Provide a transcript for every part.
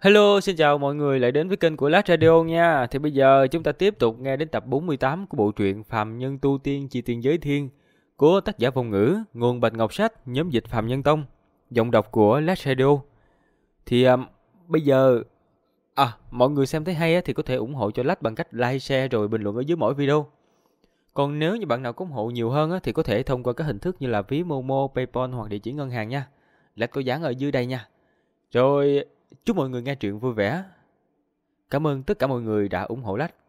Hello, xin chào mọi người lại đến với kênh của Lát Radio nha. Thì bây giờ chúng ta tiếp tục nghe đến tập 48 của bộ truyện Phàm Nhân Tu Tiên Chi Tiên Giới Thiên của tác giả Vong Ngữ, nguồn Bạch Ngọc Sách, nhóm dịch Phạm Nhân Tông, giọng đọc của Lát Radio. Thì bây giờ mọi người xem thấy hay thì có thể ủng hộ cho Lát bằng cách like, share rồi bình luận ở dưới mỗi video. Còn nếu như bạn nào có ủng hộ nhiều hơn thì có thể thông qua các hình thức như là ví Momo, PayPal hoặc địa chỉ ngân hàng nha. Lát có dán ở dưới đây nha. Rồi, chúc mọi người nghe truyện vui vẻ. Cảm ơn tất cả mọi người đã ủng hộ Lách.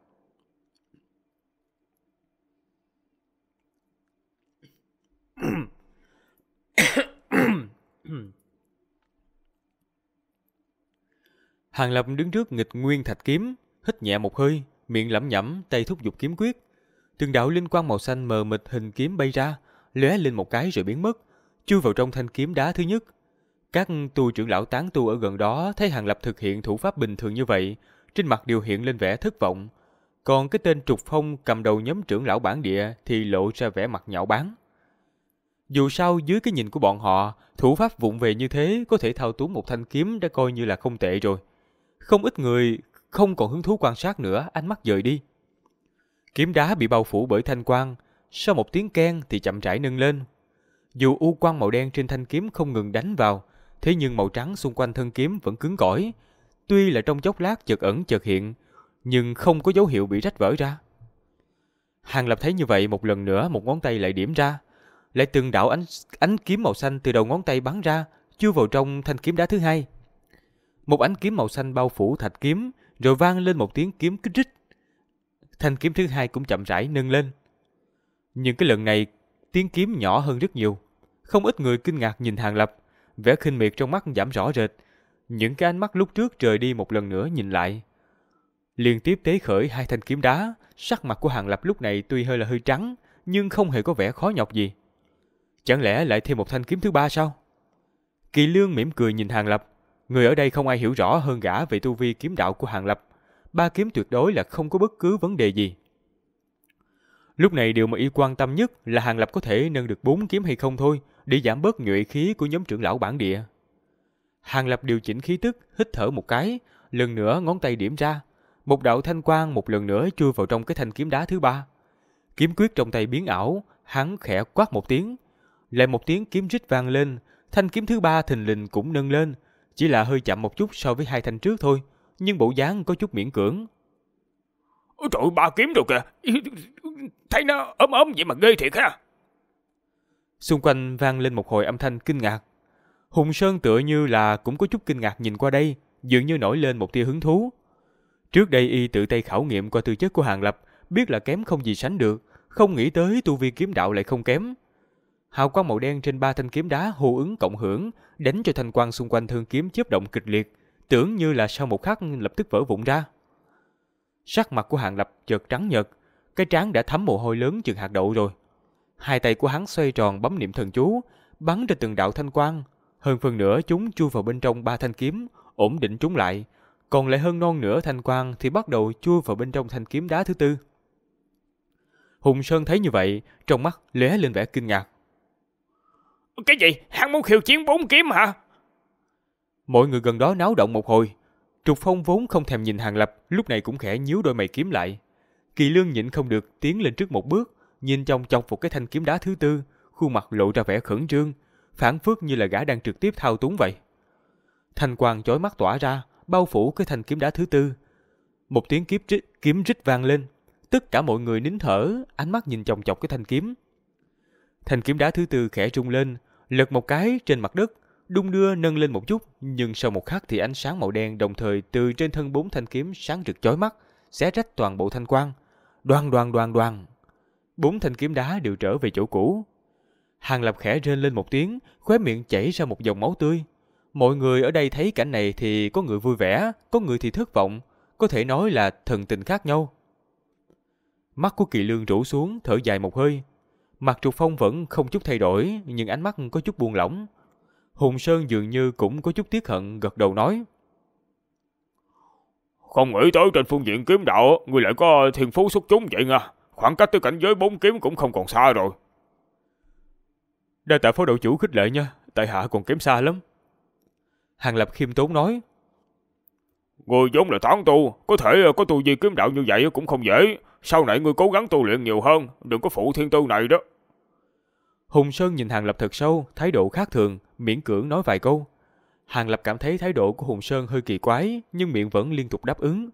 Hàng Lập đứng trước nghịch nguyên thạch kiếm, hít nhẹ một hơi, miệng lẩm nhẩm, tay thúc giục kiếm quyết. Từng đạo linh quang màu xanh mờ mịt hình kiếm bay ra, lóe lên một cái rồi biến mất, chui vào trong thanh kiếm đá thứ nhất. Các tu trưởng lão tán tu ở gần đó thấy Hàng Lập thực hiện thủ pháp bình thường như vậy, trên mặt đều hiện lên vẻ thất vọng. Còn cái tên Trục Phong cầm đầu nhóm trưởng lão bản địa thì lộ ra vẻ mặt nhạo báng. Dù sao dưới cái nhìn của bọn họ, thủ pháp vụng về như thế có thể thao túng một thanh kiếm đã coi như là không tệ rồi. Không ít người không còn hứng thú quan sát nữa, ánh mắt dời đi. Kiếm đá bị bao phủ bởi thanh quang, sau một tiếng keng thì chậm rãi nâng lên. Dù u quang màu đen trên thanh kiếm không ngừng đánh vào, thế nhưng màu trắng xung quanh thân kiếm vẫn cứng cỏi. Tuy là trong chốc lát chợt ẩn chợt hiện, nhưng không có dấu hiệu bị rách vỡ ra. Hàng Lập thấy như vậy, một lần nữa một ngón tay lại điểm ra, lại từng đạo ánh kiếm màu xanh từ đầu ngón tay bắn ra, chui vào trong thanh kiếm đá thứ hai. Một ánh kiếm màu xanh bao phủ thạch kiếm, rồi vang lên một tiếng kiếm kích rích. Thanh kiếm thứ hai cũng chậm rãi nâng lên. Nhưng cái lần này tiếng kiếm nhỏ hơn rất nhiều. Không ít người kinh ngạc nhìn Hàng Lập, vẻ khinh miệt trong mắt giảm rõ rệt. Những cái ánh mắt lúc trước rời đi một lần nữa nhìn lại. Liên tiếp tế khởi hai thanh kiếm đá, sắc mặt của Hàng Lập lúc này tuy hơi trắng, nhưng không hề có vẻ khó nhọc gì. Chẳng lẽ lại thêm một thanh kiếm thứ ba sao? Kỳ Lương mỉm cười nhìn Hàng Lập. Người ở đây không ai hiểu rõ hơn gã về tu vi kiếm đạo của Hàng Lập. Ba kiếm tuyệt đối là không có bất cứ vấn đề gì. Lúc này điều mà y quan tâm nhất là Hàng Lập có thể nâng được 4 kiếm hay không thôi, để giảm bớt nhuệ khí của nhóm trưởng lão bản địa. Hàng Lập điều chỉnh khí tức, hít thở một cái, lần nữa ngón tay điểm ra. Một đạo thanh quang một lần nữa chui vào trong cái thanh kiếm đá thứ ba. Kiếm quyết trong tay biến ảo, hắn khẽ quát một tiếng. Lại một tiếng kiếm rít vang lên, thanh kiếm thứ ba thình lình cũng nâng lên. Chỉ là hơi chậm một chút so với hai thanh trước thôi, nhưng bộ dáng có chút miễn cưỡng. Ôi trời, ba kiếm rồi kìa. Thấy nó ốm ốm vậy mà ghê thiệt ha. Xung quanh vang lên một hồi âm thanh kinh ngạc. Hùng Sơn tựa như là cũng có chút kinh ngạc nhìn qua đây, dường như nổi lên một tia hứng thú. Trước đây y tự tay khảo nghiệm qua tư chất của Hàng Lập, biết là kém không gì sánh được, không nghĩ tới tu vi kiếm đạo lại không kém. Hào quang màu đen trên ba thanh kiếm đá hô ứng cộng hưởng, đánh cho thanh quang xung quanh thân kiếm chớp động kịch liệt, tưởng như là sau một khắc lập tức vỡ vụn ra. Sắc mặt của Hàng Lập chợt trắng nhợt, cái trán đã thấm mồ hôi lớn chừng hạt đậu rồi. Hai tay của hắn xoay tròn bấm niệm thần chú, bắn ra từng đạo thanh quang, hơn phần nửa chúng chui vào bên trong ba thanh kiếm, ổn định chúng lại, còn lại hơn non nửa thanh quang thì bắt đầu chui vào bên trong thanh kiếm đá thứ tư. Hùng Sơn thấy như vậy, trong mắt lóe lên vẻ kinh ngạc. Cái gì? Hắn muốn khiêu chiến 4 kiếm hả? Mọi người gần đó náo động một hồi. Trục Phong vốn không thèm nhìn Hàng Lập, lúc này cũng khẽ nhíu đôi mày kiếm lại. Kỳ Lương nhịn không được tiến lên trước một bước, nhìn chòng chọc vào cái thanh kiếm đá thứ tư, khuôn mặt lộ ra vẻ khẩn trương, phảng phất như là gã đang trực tiếp thao túng vậy. Thanh quang chói mắt tỏa ra, bao phủ cái thanh kiếm đá thứ tư. Một tiếng kiếm rít vang lên, tất cả mọi người nín thở, ánh mắt nhìn chòng chọc cái thanh kiếm. Thanh kiếm đá thứ tư khẽ rung lên, lật một cái trên mặt đất, đung đưa nâng lên một chút, nhưng sau một khắc thì ánh sáng màu đen đồng thời từ trên thân 4 thanh kiếm sáng rực chói mắt, xé rách toàn bộ thanh quang. Đoan đoan đoan đoan. 4 thanh kiếm đá đều trở về chỗ cũ. Hàng Lập khẽ rên lên một tiếng, khóe miệng chảy ra một dòng máu tươi. Mọi người ở đây thấy cảnh này thì có người vui vẻ, có người thì thất vọng, có thể nói là thần tình khác nhau. Mắt của Kỳ Lương rũ xuống, thở dài một hơi. Mặt Trục Phong vẫn không chút thay đổi, nhưng ánh mắt có chút buông lỏng. Hùng Sơn dường như cũng có chút tiếc hận, gật đầu nói. Không nghĩ tới trên phương diện kiếm đạo, người lại có thiên phú xuất chúng vậy nha. Khoảng cách tới cảnh giới 4 kiếm cũng không còn xa rồi. Đa tạ phó đội chủ khích lệ nha, tại hạ còn kém xa lắm. Hàng Lập khiêm tốn nói. Ngươi vốn là tán tu, có thể có tu vi kiếm đạo như vậy cũng không dễ. Sau này ngươi cố gắng tu luyện nhiều hơn, đừng có phụ thiên tư này đó. Hùng Sơn nhìn Hàng Lập thật sâu, thái độ khác thường, miễn cưỡng nói vài câu. Hàng Lập cảm thấy thái độ của Hùng Sơn hơi kỳ quái, nhưng miệng vẫn liên tục đáp ứng.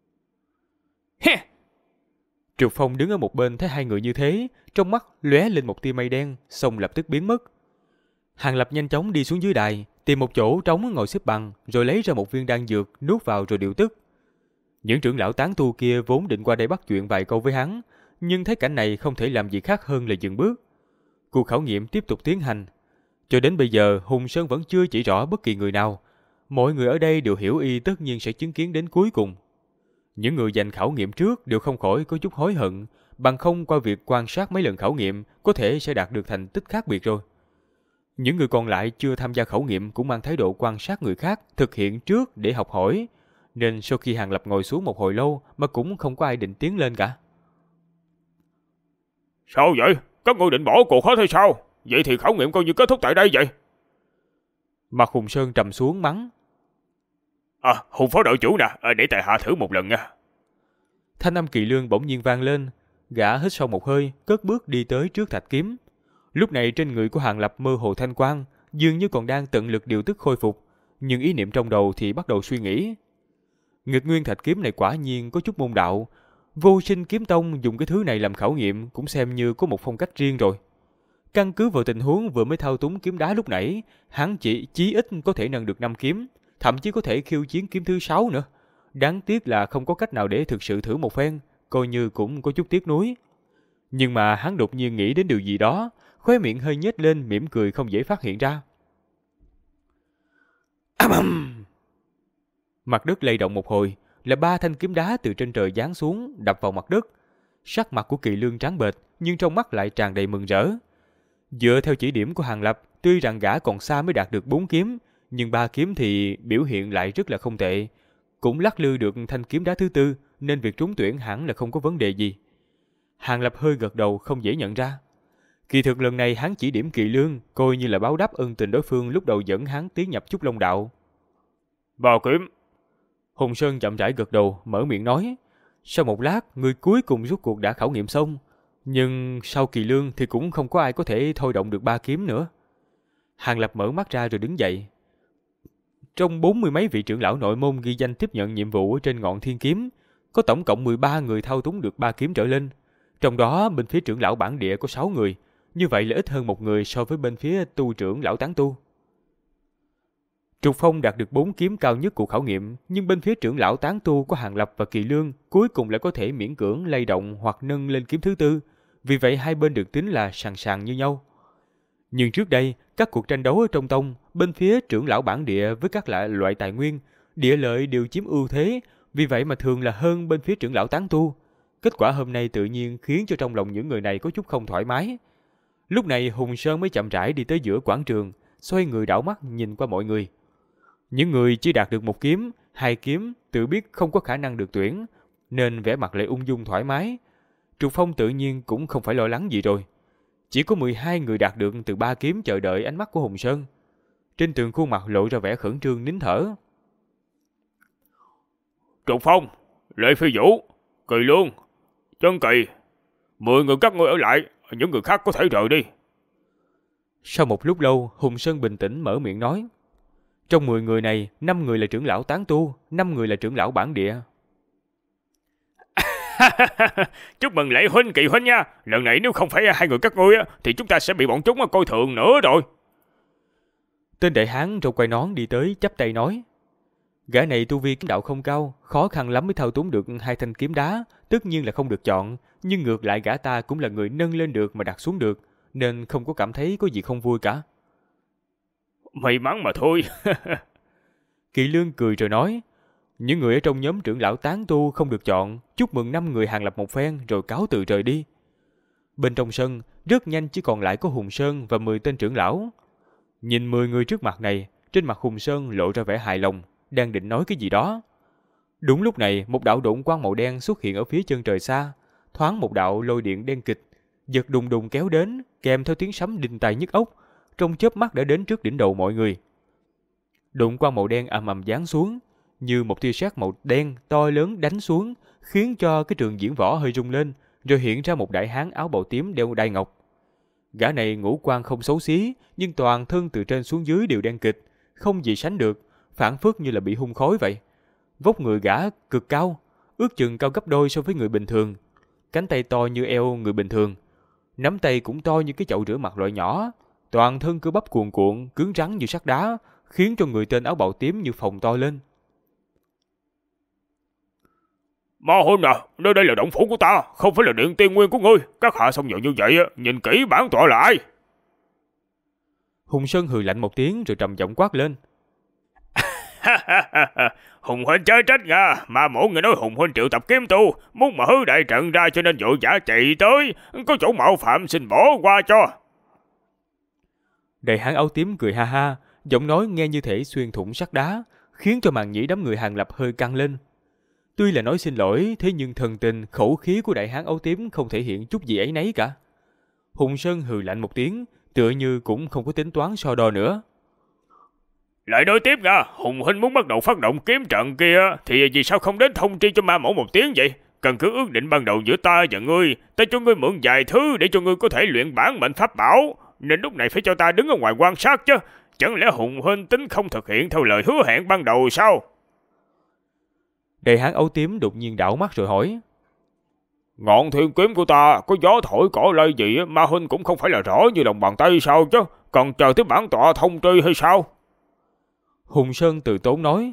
Trục Phong đứng ở một bên thấy hai người như thế, trong mắt lóe lên một tia mây đen, xong lập tức biến mất. Hàng Lập nhanh chóng đi xuống dưới đài, tìm một chỗ trống ngồi xếp bằng, rồi lấy ra một viên đan dược, nuốt vào rồi điều tức. Những trưởng lão tán tu kia vốn định qua đây bắt chuyện vài câu với hắn, nhưng thấy cảnh này không thể làm gì khác hơn là dừng bước. Cuộc khảo nghiệm tiếp tục tiến hành. Cho đến bây giờ, Hùng Sơn vẫn chưa chỉ rõ bất kỳ người nào. Mọi người ở đây đều hiểu y tất nhiên sẽ chứng kiến đến cuối cùng. Những người giành khảo nghiệm trước đều không khỏi có chút hối hận, bằng không qua việc quan sát mấy lần khảo nghiệm có thể sẽ đạt được thành tích khác biệt rồi. Những người còn lại chưa tham gia khảo nghiệm cũng mang thái độ quan sát người khác thực hiện trước để học hỏi, nên sau khi Hàng Lập ngồi xuống một hồi lâu mà cũng không có ai định tiến lên cả. Sao vậy? Các ngươi định bỏ cuộc hết hay sao? Vậy thì khảo nghiệm coi như kết thúc tại đây vậy. Mặt Hùng Sơn trầm xuống mắng. Hùng phó đội chủ nè, để tại hạ thử một lần nha. Thanh âm Kỳ Lương bỗng nhiên vang lên, gã hít sâu một hơi, cất bước đi tới trước thạch kiếm. Lúc này trên người của Hàng Lập mơ hồ thanh quang, dường như còn đang tận lực điều tức khôi phục, nhưng ý niệm trong đầu thì bắt đầu suy nghĩ. Nghịch nguyên thạch kiếm này quả nhiên có chút môn đạo, Vô Sinh Kiếm Tông dùng cái thứ này làm khảo nghiệm cũng xem như có một phong cách riêng rồi. Căn cứ vào tình huống vừa mới thao túng kiếm đá lúc nãy, hắn chỉ chí ít có thể nâng được 5 kiếm, thậm chí có thể khiêu chiến kiếm thứ 6 nữa. Đáng tiếc là không có cách nào để thực sự thử một phen, coi như cũng có chút tiếc nuối. Nhưng mà hắn đột nhiên nghĩ đến điều gì đó, khóe miệng hơi nhếch lên, mỉm cười không dễ phát hiện ra. Mặt đất lay động một hồi, là 3 thanh kiếm đá từ trên trời giáng xuống, đập vào mặt đất. Sắc mặt của Kỳ Lương trắng bệch, nhưng trong mắt lại tràn đầy mừng rỡ. Dựa theo chỉ điểm của Hàng Lập, tuy rằng gã còn xa mới đạt được 4 kiếm, nhưng 3 kiếm thì biểu hiện lại rất là không tệ. Cũng lắc lư được thanh kiếm đá thứ 4, nên việc trúng tuyển hẳn là không có vấn đề gì. Hàng Lập hơi gật đầu không dễ nhận ra. Kỳ thực lần này hắn chỉ điểm Kỳ Lương, coi như là báo đáp ân tình đối phương lúc đầu dẫn hắn tiến nhập Trúc Long Đạo. 3 kiếm. Hùng Sơn chậm rãi gật đầu, mở miệng nói. Sau một lát, người cuối cùng rút cuộc đã khảo nghiệm xong. Nhưng sau Kỳ Lương thì cũng không có ai có thể thôi động được 3 kiếm nữa. Hàng Lập mở mắt ra rồi đứng dậy. Trong 40 mấy vị trưởng lão nội môn ghi danh tiếp nhận nhiệm vụ ở trên ngọn thiên kiếm, có tổng cộng 13 người thao túng được 3 kiếm trở lên. Trong đó bên phía trưởng lão bản địa có 6 người, như vậy là ít hơn một người so với bên phía tu trưởng lão tán tu. Trục Phong đạt được 4 kiếm cao nhất của khảo nghiệm, nhưng bên phía trưởng lão tán tu của Hàng Lập và Kỳ Lương cuối cùng lại có thể miễn cưỡng lay động hoặc nâng lên kiếm thứ 4, vì vậy hai bên được tính là sàn sàn như nhau. Nhưng trước đây, các cuộc tranh đấu ở trong tông, bên phía trưởng lão bản địa với các loại tài nguyên, địa lợi đều chiếm ưu thế, vì vậy mà thường là hơn bên phía trưởng lão tán tu. Kết quả hôm nay tự nhiên khiến cho trong lòng những người này có chút không thoải mái. Lúc này Hùng Sơn mới chậm rãi đi tới giữa quảng trường, xoay người đảo mắt nhìn qua mọi người. Những người chỉ đạt được 1 kiếm, 2 kiếm tự biết không có khả năng được tuyển, nên vẻ mặt lại ung dung thoải mái. Trục Phong tự nhiên cũng không phải lo lắng gì rồi. Chỉ có 12 người đạt được từ 3 kiếm chờ đợi ánh mắt của Hùng Sơn. Trên từng khuôn mặt lộ ra vẻ khẩn trương nín thở. Trục Phong, Lệ Phi Vũ, Kỳ Lương, Chân Kỳ, 10 người các ngươi ở lại, những người khác có thể rời đi. Sau một lúc lâu, Hùng Sơn bình tĩnh mở miệng nói. Trong 10 người này, 5 người là trưởng lão tán tu, 5 người là trưởng lão bản địa. Chúc mừng Lệ huynh, Kỳ huynh nha. Lần này nếu không phải 2 người các ngươi thì chúng ta sẽ bị bọn chúng coi thường nữa rồi. Tên đại hán râu quai nón đi tới chắp tay nói. Gã này tu vi kiếm đạo không cao, khó khăn lắm mới thao túng được 2 thanh kiếm đá, tất nhiên là không được chọn, nhưng ngược lại gã ta cũng là người nâng lên được mà đặt xuống được, nên không có cảm thấy có gì không vui cả. May mắn mà thôi. Kỳ Lương cười rồi nói. Những người ở trong nhóm trưởng lão tán tu không được chọn, chúc mừng 5 người Hàng Lập một phen rồi cáo từ rời đi. Bên trong sân, rất nhanh chỉ còn lại có Hùng Sơn và 10 tên trưởng lão. Nhìn 10 người trước mặt này, trên mặt Hùng Sơn lộ ra vẻ hài lòng, đang định nói cái gì đó. Đúng lúc này, một đạo độn quang màu đen xuất hiện ở phía chân trời xa, thoáng một đạo lôi điện đen kịch, giật đùng đùng kéo đến, kèm theo tiếng sấm đinh tai nhức óc, trong chớp mắt đã đến trước đỉnh đầu mọi người. Độn quang màu đen ầm ầm giáng xuống, như một tia sét màu đen to lớn đánh xuống, khiến cho cái trường diễn võ hơi rung lên, rồi hiện ra một đại hán áo bào tím đeo đai ngọc. Gã này ngũ quan không xấu xí, nhưng toàn thân từ trên xuống dưới đều đen kịt, không gì sánh được, phảng phất như là bị hun khói vậy. Vóc người gã cực cao, ước chừng cao gấp đôi so với người bình thường. Cánh tay to như eo người bình thường, nắm tay cũng to như cái chậu rửa mặt loại nhỏ, toàn thân cơ bắp cuồn cuộn, cứng rắn như sắt đá, khiến cho người tên áo bào tím như phồng to lên. Ma Huynh à, nơi đây là động phủ của ta, không phải là điện tiên nguyên của ngươi. Các hạ xông vào như vậy, nhìn kỹ bản tọa là ai? Hùng Sơn hừ lạnh một tiếng rồi trầm giọng quát lên. Hùng Huynh chớ trách nha, mà mỗi người nói Hùng Huynh triệu tập kiếm tu, muốn mà hư đại trận ra cho nên vội vã chạy tới, có chỗ mạo phạm xin bỏ qua cho. Đại hán áo tím cười ha ha, giọng nói nghe như thể xuyên thủng sắt đá, khiến cho màn nhĩ đám người Hàng Lập hơi căng lên. Tuy là nói xin lỗi, thế nhưng thần tình, khẩu khí của đại hán áo tím không thể hiện chút gì ấy nấy cả. Hùng Sơn hừ lạnh một tiếng, tựa như cũng không có tính toán so đo nữa. Lại nói tiếp nha, Hùng Huynh muốn bắt đầu phát động kiếm trận kia, thì vì sao không đến thông tri cho ma mẫu một tiếng vậy? Căn cứ ước định ban đầu giữa ta và ngươi, ta cho ngươi mượn vài thứ để cho ngươi có thể luyện bản mệnh pháp bảo, nên lúc này phải cho ta đứng ở ngoài quan sát chứ. Chẳng lẽ Hùng Huynh tính không thực hiện theo lời hứa hẹn ban đầu sao? Đại hán áo tím đột nhiên đảo mắt rồi hỏi. Ngọn thiên kiếm của ta có gió thổi cỏ lay gì Ma Huynh cũng không phải là rõ như lòng bàn tay sao chứ, còn chờ tới bản tọa thông tri hay sao? Hùng Sơn từ tốn nói.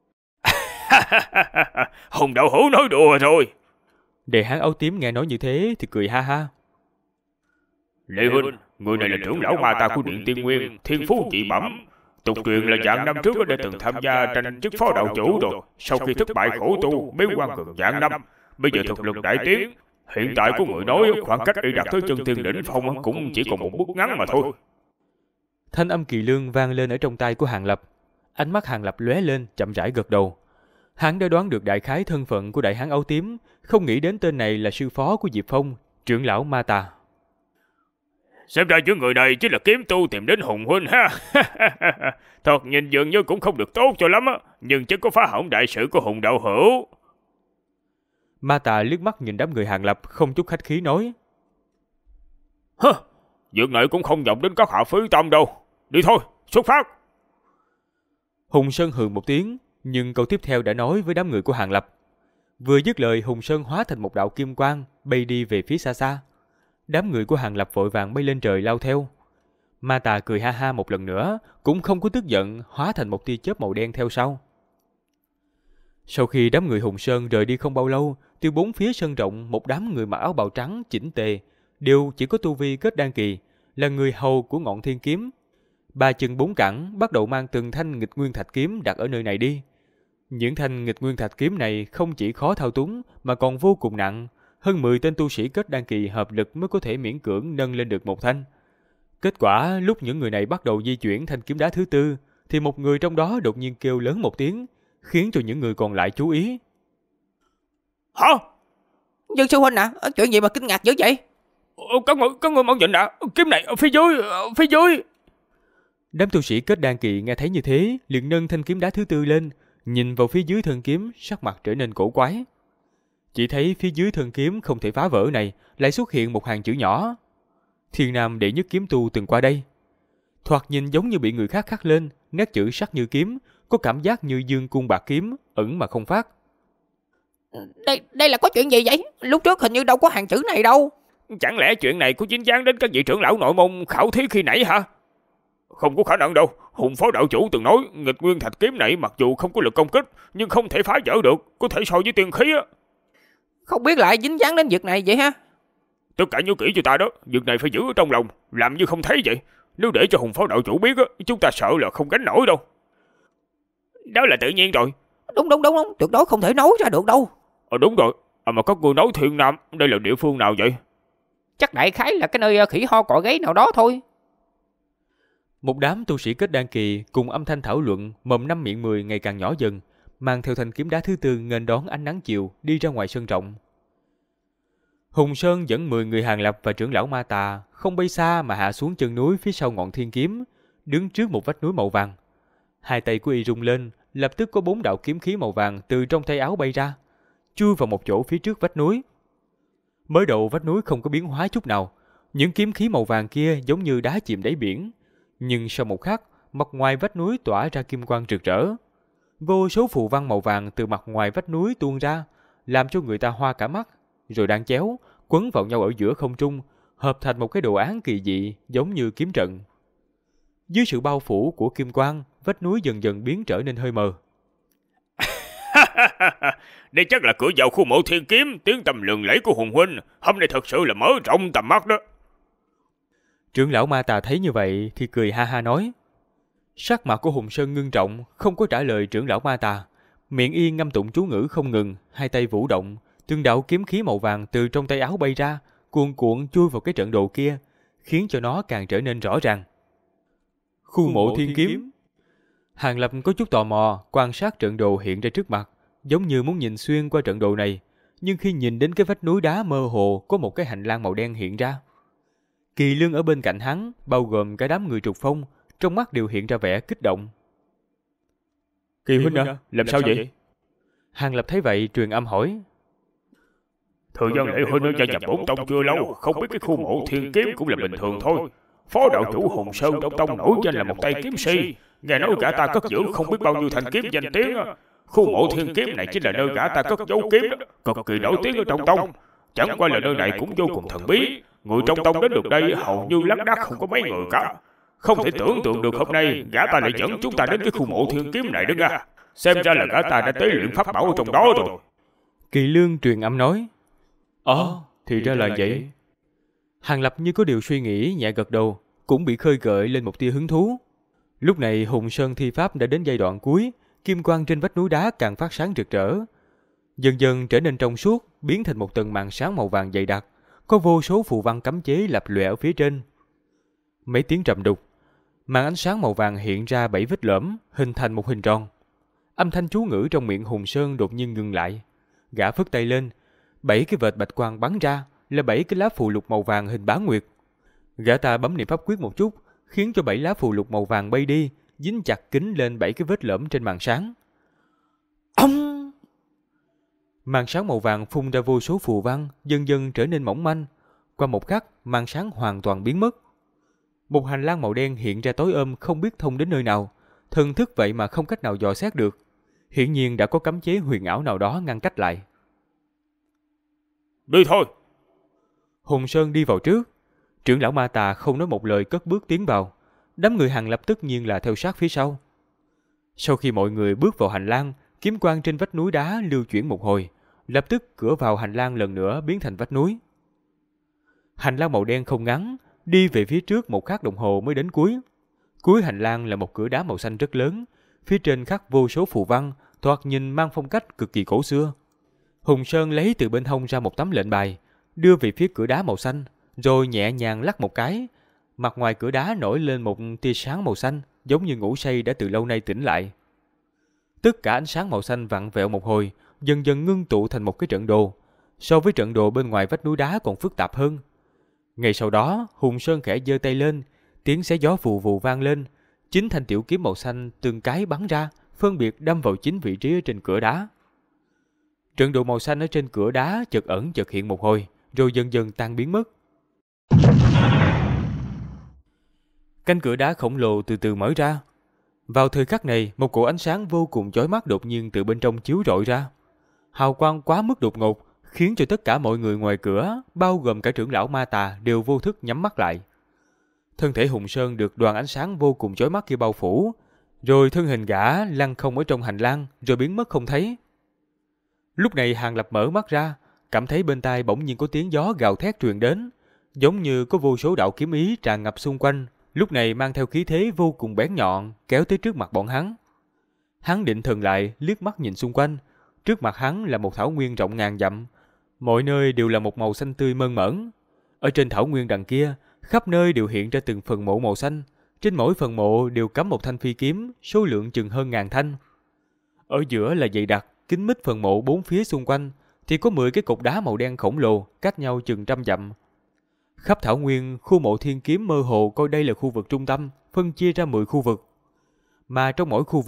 Hùng đạo hữu nói đùa rồi. Đại hán áo tím nghe nói như thế thì cười ha ha. Lê Huynh, người này là trưởng lão ma ta của Điện Tiên Nguyên, thiên phú dị bẩm. Tục truyền là vạn năm trước đã từng tham gia tranh chức phó đạo chủ rồi. Sau khi thất bại khổ tu, bế quan gần vạn năm, bây giờ thực lực đại tiến. Hiện tại có người nói khoảng cách để đạt tới chân tiên đỉnh phong cũng chỉ còn một bước ngắn mà thôi. Thanh âm kỳ lương vang lên ở trong tai của Hàng Lập. Ánh mắt Hàng Lập lóe lên, chậm rãi gật đầu. Hắn đã đoán được đại khái thân phận của đại hán áo tím, không nghĩ đến tên này là sư phó của Diệp Phong, trưởng lão ma tà. Xem ra những người này chính là kiếm tu tìm đến Hùng Huynh ha. Thật nhìn dường như cũng không được tốt cho lắm á, nhưng chắc có phá hỏng đại sự của Hùng đạo hữu. Ma tà liếc mắt nhìn đám người Hàng Lập, không chút khách khí nói. Việc này cũng không vọng đến các hạ phí tâm đâu. Đi thôi, xuất phát. Hùng Sơn hừ một tiếng, nhưng câu tiếp theo đã nói với đám người của Hàng Lập. Vừa dứt lời, Hùng Sơn hóa thành một đạo kim quang, bay đi về phía xa xa. Đám người của Hàng Lập vội vàng bay lên trời lao theo. Ma tà cười ha ha một lần nữa, cũng không có tức giận, hóa thành một tia chớp màu đen theo sau. Sau khi đám người Hùng Sơn rời đi không bao lâu, từ bốn phía sân rộng một đám người mặc áo bào trắng chỉnh tề, đều chỉ có tu vi kết đan kỳ, là người hầu của ngọn thiên kiếm. Ba chân bốn cẳng bắt đầu mang từng thanh nghịch nguyên thạch kiếm đặt ở nơi này đi. Những thanh nghịch nguyên thạch kiếm này không chỉ khó thao túng mà còn vô cùng nặng, hơn 10 tên tu sĩ kết đan kỳ hợp lực mới có thể miễn cưỡng nâng lên được một thanh. Kết quả lúc những người này bắt đầu di chuyển thanh kiếm đá thứ tư, thì một người trong đó đột nhiên kêu lớn một tiếng, khiến cho những người còn lại chú ý. Hả? Dương sư huynh à, chuyện gì mà kinh ngạc dữ vậy? Có người mau nhìn đã, kiếm này ở phía dưới. Đám tu sĩ kết đan kỳ nghe thấy như thế, liền nâng thanh kiếm đá thứ tư lên, nhìn vào phía dưới thân kiếm, sắc mặt trở nên cổ quái. Chỉ thấy phía dưới thân kiếm không thể phá vỡ này lại xuất hiện một hàng chữ nhỏ: Thiên Nam đệ nhất kiếm tu từng qua đây. Thoạt nhìn giống như bị người khác khắc lên, nét chữ sắc như kiếm, có cảm giác như dương cung bạc kiếm, ẩn mà không phát. Đây là có chuyện gì vậy? Lúc trước hình như đâu có hàng chữ này đâu. Chẳng lẽ chuyện này có dính dáng đến các vị trưởng lão nội môn khảo thí khi nãy hả? Không có khả năng đâu. Hùng phó đạo chủ từng nói nghịch nguyên thạch kiếm này mặc dù không có lực công kích, nhưng không thể phá vỡ được, có thể so với tiên khí á. Không biết lại dính dáng đến việc này vậy ha? Tất cả nhớ kỹ cho ta đó, việc này phải giữ ở trong lòng, làm như không thấy vậy. Nếu để cho Hùng phó đạo chủ biết á, chúng ta sợ là không gánh nổi đâu. Đó là tự nhiên rồi. Đúng, tuyệt đối không thể nói ra được đâu. Đúng rồi, mà các ngươi nói Thiên Nam, đây là địa phương nào vậy? Chắc đại khái là cái nơi khỉ ho cọ gáy nào đó thôi. Một đám tu sĩ kết đan kỳ cùng âm thanh thảo luận, mồm năm miệng mười ngày càng nhỏ dần, mang theo thanh kiếm đá thứ tư nghênh đón ánh nắng chiều đi ra ngoài sân rộng. Hùng Sơn dẫn 10 người Hàng Lập và trưởng lão ma tà không bay xa mà hạ xuống chân núi phía sau ngọn thiên kiếm, đứng trước một vách núi màu vàng. Hai tay của y rung lên, lập tức có 4 đạo kiếm khí màu vàng từ trong tay áo bay ra, chui vào một chỗ phía trước vách núi. Mới đầu vách núi không có biến hóa chút nào, những kiếm khí màu vàng kia giống như đá chìm đáy biển, nhưng sau một khắc, mặt ngoài vách núi tỏa ra kim quang rực rỡ. Vô số phù văn màu vàng từ mặt ngoài vách núi tuôn ra, làm cho người ta hoa cả mắt, rồi đan chéo, quấn vào nhau ở giữa không trung, hợp thành một cái đồ án kỳ dị giống như kiếm trận. Dưới sự bao phủ của kim quang, vách núi dần dần biến trở nên hơi mờ. Đây chắc là cửa vào khu mộ thiên kiếm, tiếng tầm lừng lẫy của Hùng huynh, hôm nay thật sự là mở rộng tầm mắt đó. Trưởng lão Ma Tà thấy như vậy thì cười ha ha nói. Sắc mặt của Hùng Sơn ngưng trọng, không có trả lời trưởng lão Ma Tà, miệng y ngâm tụng chú ngữ không ngừng, hai tay vũ động, từng đạo kiếm khí màu vàng từ trong tay áo bay ra, cuồn cuộn chui vào cái trận đồ kia, khiến cho nó càng trở nên rõ ràng. Khu mộ thiên kiếm. Hàng Lập có chút tò mò quan sát trận đồ hiện ra trước mặt, giống như muốn nhìn xuyên qua trận đồ này, nhưng khi nhìn đến cái vách núi đá mơ hồ có một cái hành lang màu đen hiện ra. Kỳ Lương ở bên cạnh hắn, bao gồm cả đám người trục phong, trong mắt đều hiện ra vẻ kích động. Kỳ huynh à, làm sao vậy? Hàng Lập thấy vậy truyền âm hỏi. Thời gian lễ huynh gia nhập bổn tông chưa lâu, không biết cái khu mộ thiên kiếm cũng là bình thường thôi. Phó đạo chủ Hùng Sơn trong tông nổi danh là một tay kiếm si, nghe nói gã ta cất giữ không biết bao nhiêu thanh kiếm danh tiếng. Khu mộ thiên kiếm này chính là nơi gã ta cất giấu kiếm, cực kỳ nổi tiếng ở trong tông. Chẳng qua là nơi này cũng vô cùng thần bí, người trong tông đến được đây hầu như lác đác không có mấy người cả. Không thể tưởng tượng được hôm nay gã ta lại dẫn chúng ta đến cái khu mộ thiên kiếm này đó nha. Xem ra là gã ta đã tế luyện pháp bảo ở trong đó rồi. Kỳ Lương truyền âm nói. Thì ra là vậy. Hàng Lập như có điều suy nghĩ, nhẹ gật đầu, cũng bị khơi gợi lên một tia hứng thú. Lúc này Hùng Sơn thi pháp đã đến giai đoạn cuối, kim quang trên vách núi đá càng phát sáng rực rỡ, dần dần trở nên trong suốt, biến thành một tầng màn sáng màu vàng dày đặc, có vô số phù văn cấm chế lập lòe ở phía trên. Mấy tiếng trầm đục, màn ánh sáng màu vàng hiện ra 7 vết lõm, hình thành một hình tròn. Âm thanh chú ngữ trong miệng Hùng Sơn đột nhiên ngừng lại. Gã phất tay lên, 7 cái vệt bạch quang bắn ra, là 7 cái lá phù lục màu vàng hình bán nguyệt. Gã ta bấm niệm pháp quyết một chút, khiến cho 7 lá phù lục màu vàng bay đi, dính chặt kín lên 7 cái vết lõm trên màn sáng. Ông! Màn sáng màu vàng phun ra vô số phù văn, dần dần trở nên mỏng manh. Qua một khắc, màn sáng hoàn toàn biến mất. Một hành lang màu đen hiện ra tối ôm, không biết thông đến nơi nào. Thần thức vậy mà không cách nào dò xét được. Hiển nhiên đã có cấm chế huyền ảo nào đó ngăn cách lại. Đi thôi! Hùng Sơn đi vào trước. Trưởng lão Ma Tà không nói một lời cất bước tiến vào. Đám người Hàng Lập tất nhiên là theo sát phía sau. Sau khi mọi người bước vào hành lang, kiếm quang trên vách núi đá lưu chuyển một hồi, lập tức cửa vào hành lang lần nữa biến thành vách núi. Hành lang màu đen không ngắn, đi về phía trước một khắc đồng hồ mới đến cuối. Cuối hành lang là một cửa đá màu xanh rất lớn, phía trên khắc vô số phù văn, thoạt nhìn mang phong cách cực kỳ cổ xưa. Hùng Sơn lấy từ bên hông ra một tấm lệnh bài, đưa về phía cửa đá màu xanh, rồi nhẹ nhàng lắc một cái. Mặt ngoài cửa đá nổi lên một tia sáng màu xanh, giống như ngủ say đã từ lâu nay tỉnh lại. Tất cả ánh sáng màu xanh vặn vẹo một hồi, dần dần ngưng tụ thành một cái trận đồ. So với trận đồ bên ngoài vách núi đá còn phức tạp hơn. Ngay sau đó, Hùng Sơn khẽ giơ tay lên, tiếng xé gió vù vù vang lên. 9 thanh tiểu kiếm màu xanh từng cái bắn ra, phân biệt đâm vào 9 vị trí ở trên cửa đá. Trận đồ màu xanh ở trên cửa đá chợt ẩn chợt hiện một hồi, rồi dần dần tan biến mất. Cánh cửa đá khổng lồ từ từ mở ra. Vào thời khắc này, một cỗ ánh sáng vô cùng chói mắt đột nhiên từ bên trong chiếu rọi ra. Hào quang quá mức đột ngột, khiến cho tất cả mọi người ngoài cửa, bao gồm cả trưởng lão Ma Tà, đều vô thức nhắm mắt lại. Thân thể Hùng Sơn được đoàn ánh sáng vô cùng chói mắt kia bao phủ, rồi thân hình gã lăn không ở trong hành lang, rồi biến mất không thấy. Lúc này Hàng Lập mở mắt ra, cảm thấy bên tai bỗng nhiên có tiếng gió gào thét truyền đến, giống như có vô số đạo kiếm ý tràn ngập xung quanh, lúc này mang theo khí thế vô cùng bén nhọn, kéo tới trước mặt bọn hắn. Hắn định thần lại, liếc mắt nhìn xung quanh, trước mặt hắn là một thảo nguyên rộng ngàn dặm, mọi nơi đều là một màu xanh tươi mơn mởn. Ở trên thảo nguyên đằng kia, khắp nơi đều hiện ra từng phần mộ màu xanh, trên mỗi phần mộ đều cắm một thanh phi kiếm, số lượng chừng hơn 1000 thanh. Ở giữa là dày đặc, kín mít phần mộ bốn phía xung quanh, thì có 10 cái cột đá màu đen khổng lồ, cách nhau chừng 100 dặm. Khắp thảo nguyên, khu mộ thiên kiếm mơ hồ coi đây là khu vực trung tâm, phân chia ra 10 khu vực. Mà trong mỗi khu vực,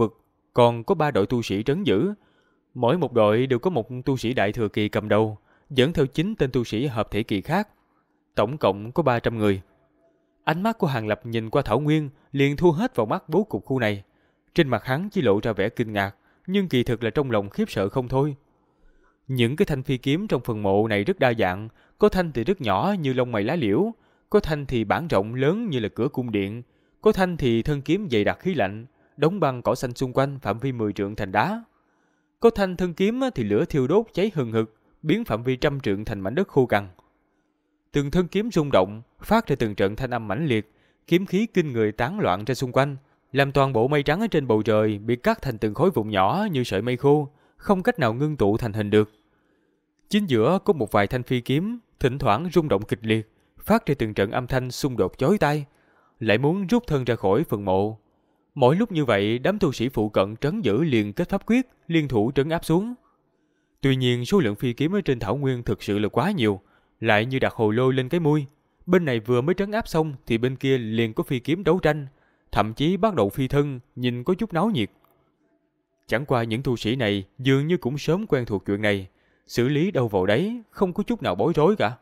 còn có 3 đội tu sĩ trấn giữ. Mỗi một đội đều có một tu sĩ đại thừa kỳ cầm đầu, dẫn theo 9 tên tu sĩ hợp thể kỳ khác. Tổng cộng có 300 người. Ánh mắt của Hàng Lập nhìn qua Thảo Nguyên liền thu hết vào mắt bố cục khu này. Trên mặt hắn chỉ lộ ra vẻ kinh ngạc, nhưng kỳ thực là trong lòng khiếp sợ không thôi. Những cái thanh phi kiếm trong phần mộ này rất đa dạng, có thanh thì rất nhỏ như lông mày lá liễu, có thanh thì bản rộng lớn như là cửa cung điện, có thanh thì thân kiếm dày đặc khí lạnh, đóng băng cỏ xanh xung quanh phạm vi 10 trượng thành đá. Có thanh thân kiếm thì lửa thiêu đốt cháy hừng hực, biến phạm vi 100 trượng thành mảnh đất khô cằn. Từng thân kiếm rung động, phát ra từng trận thanh âm mãnh liệt, kiếm khí kinh người tán loạn ra xung quanh, làm toàn bộ mây trắng ở trên bầu trời bị cắt thành từng khối vụn nhỏ như sợi mây khô, không cách nào ngưng tụ thành hình được. Chính giữa có một vài thanh phi kiếm, thỉnh thoảng rung động kịch liệt, phát ra từng trận âm thanh xung đột chói tai, lại muốn rút thân ra khỏi phần mộ. Mỗi lúc như vậy, đám tu sĩ phụ cận trấn giữ liền kết pháp quyết, liên thủ trấn áp xuống. Tuy nhiên, số lượng phi kiếm ở trên thảo nguyên thực sự là quá nhiều, lại như đặt hồ lô lên cái mui. Bên này vừa mới trấn áp xong thì bên kia liền có phi kiếm đấu tranh, thậm chí bắt đầu phi thân, nhìn có chút náo nhiệt. Chẳng qua những tu sĩ này dường như cũng sớm quen thuộc chuyện này, xử lý đâu vào đấy, không có chút nào bối rối cả.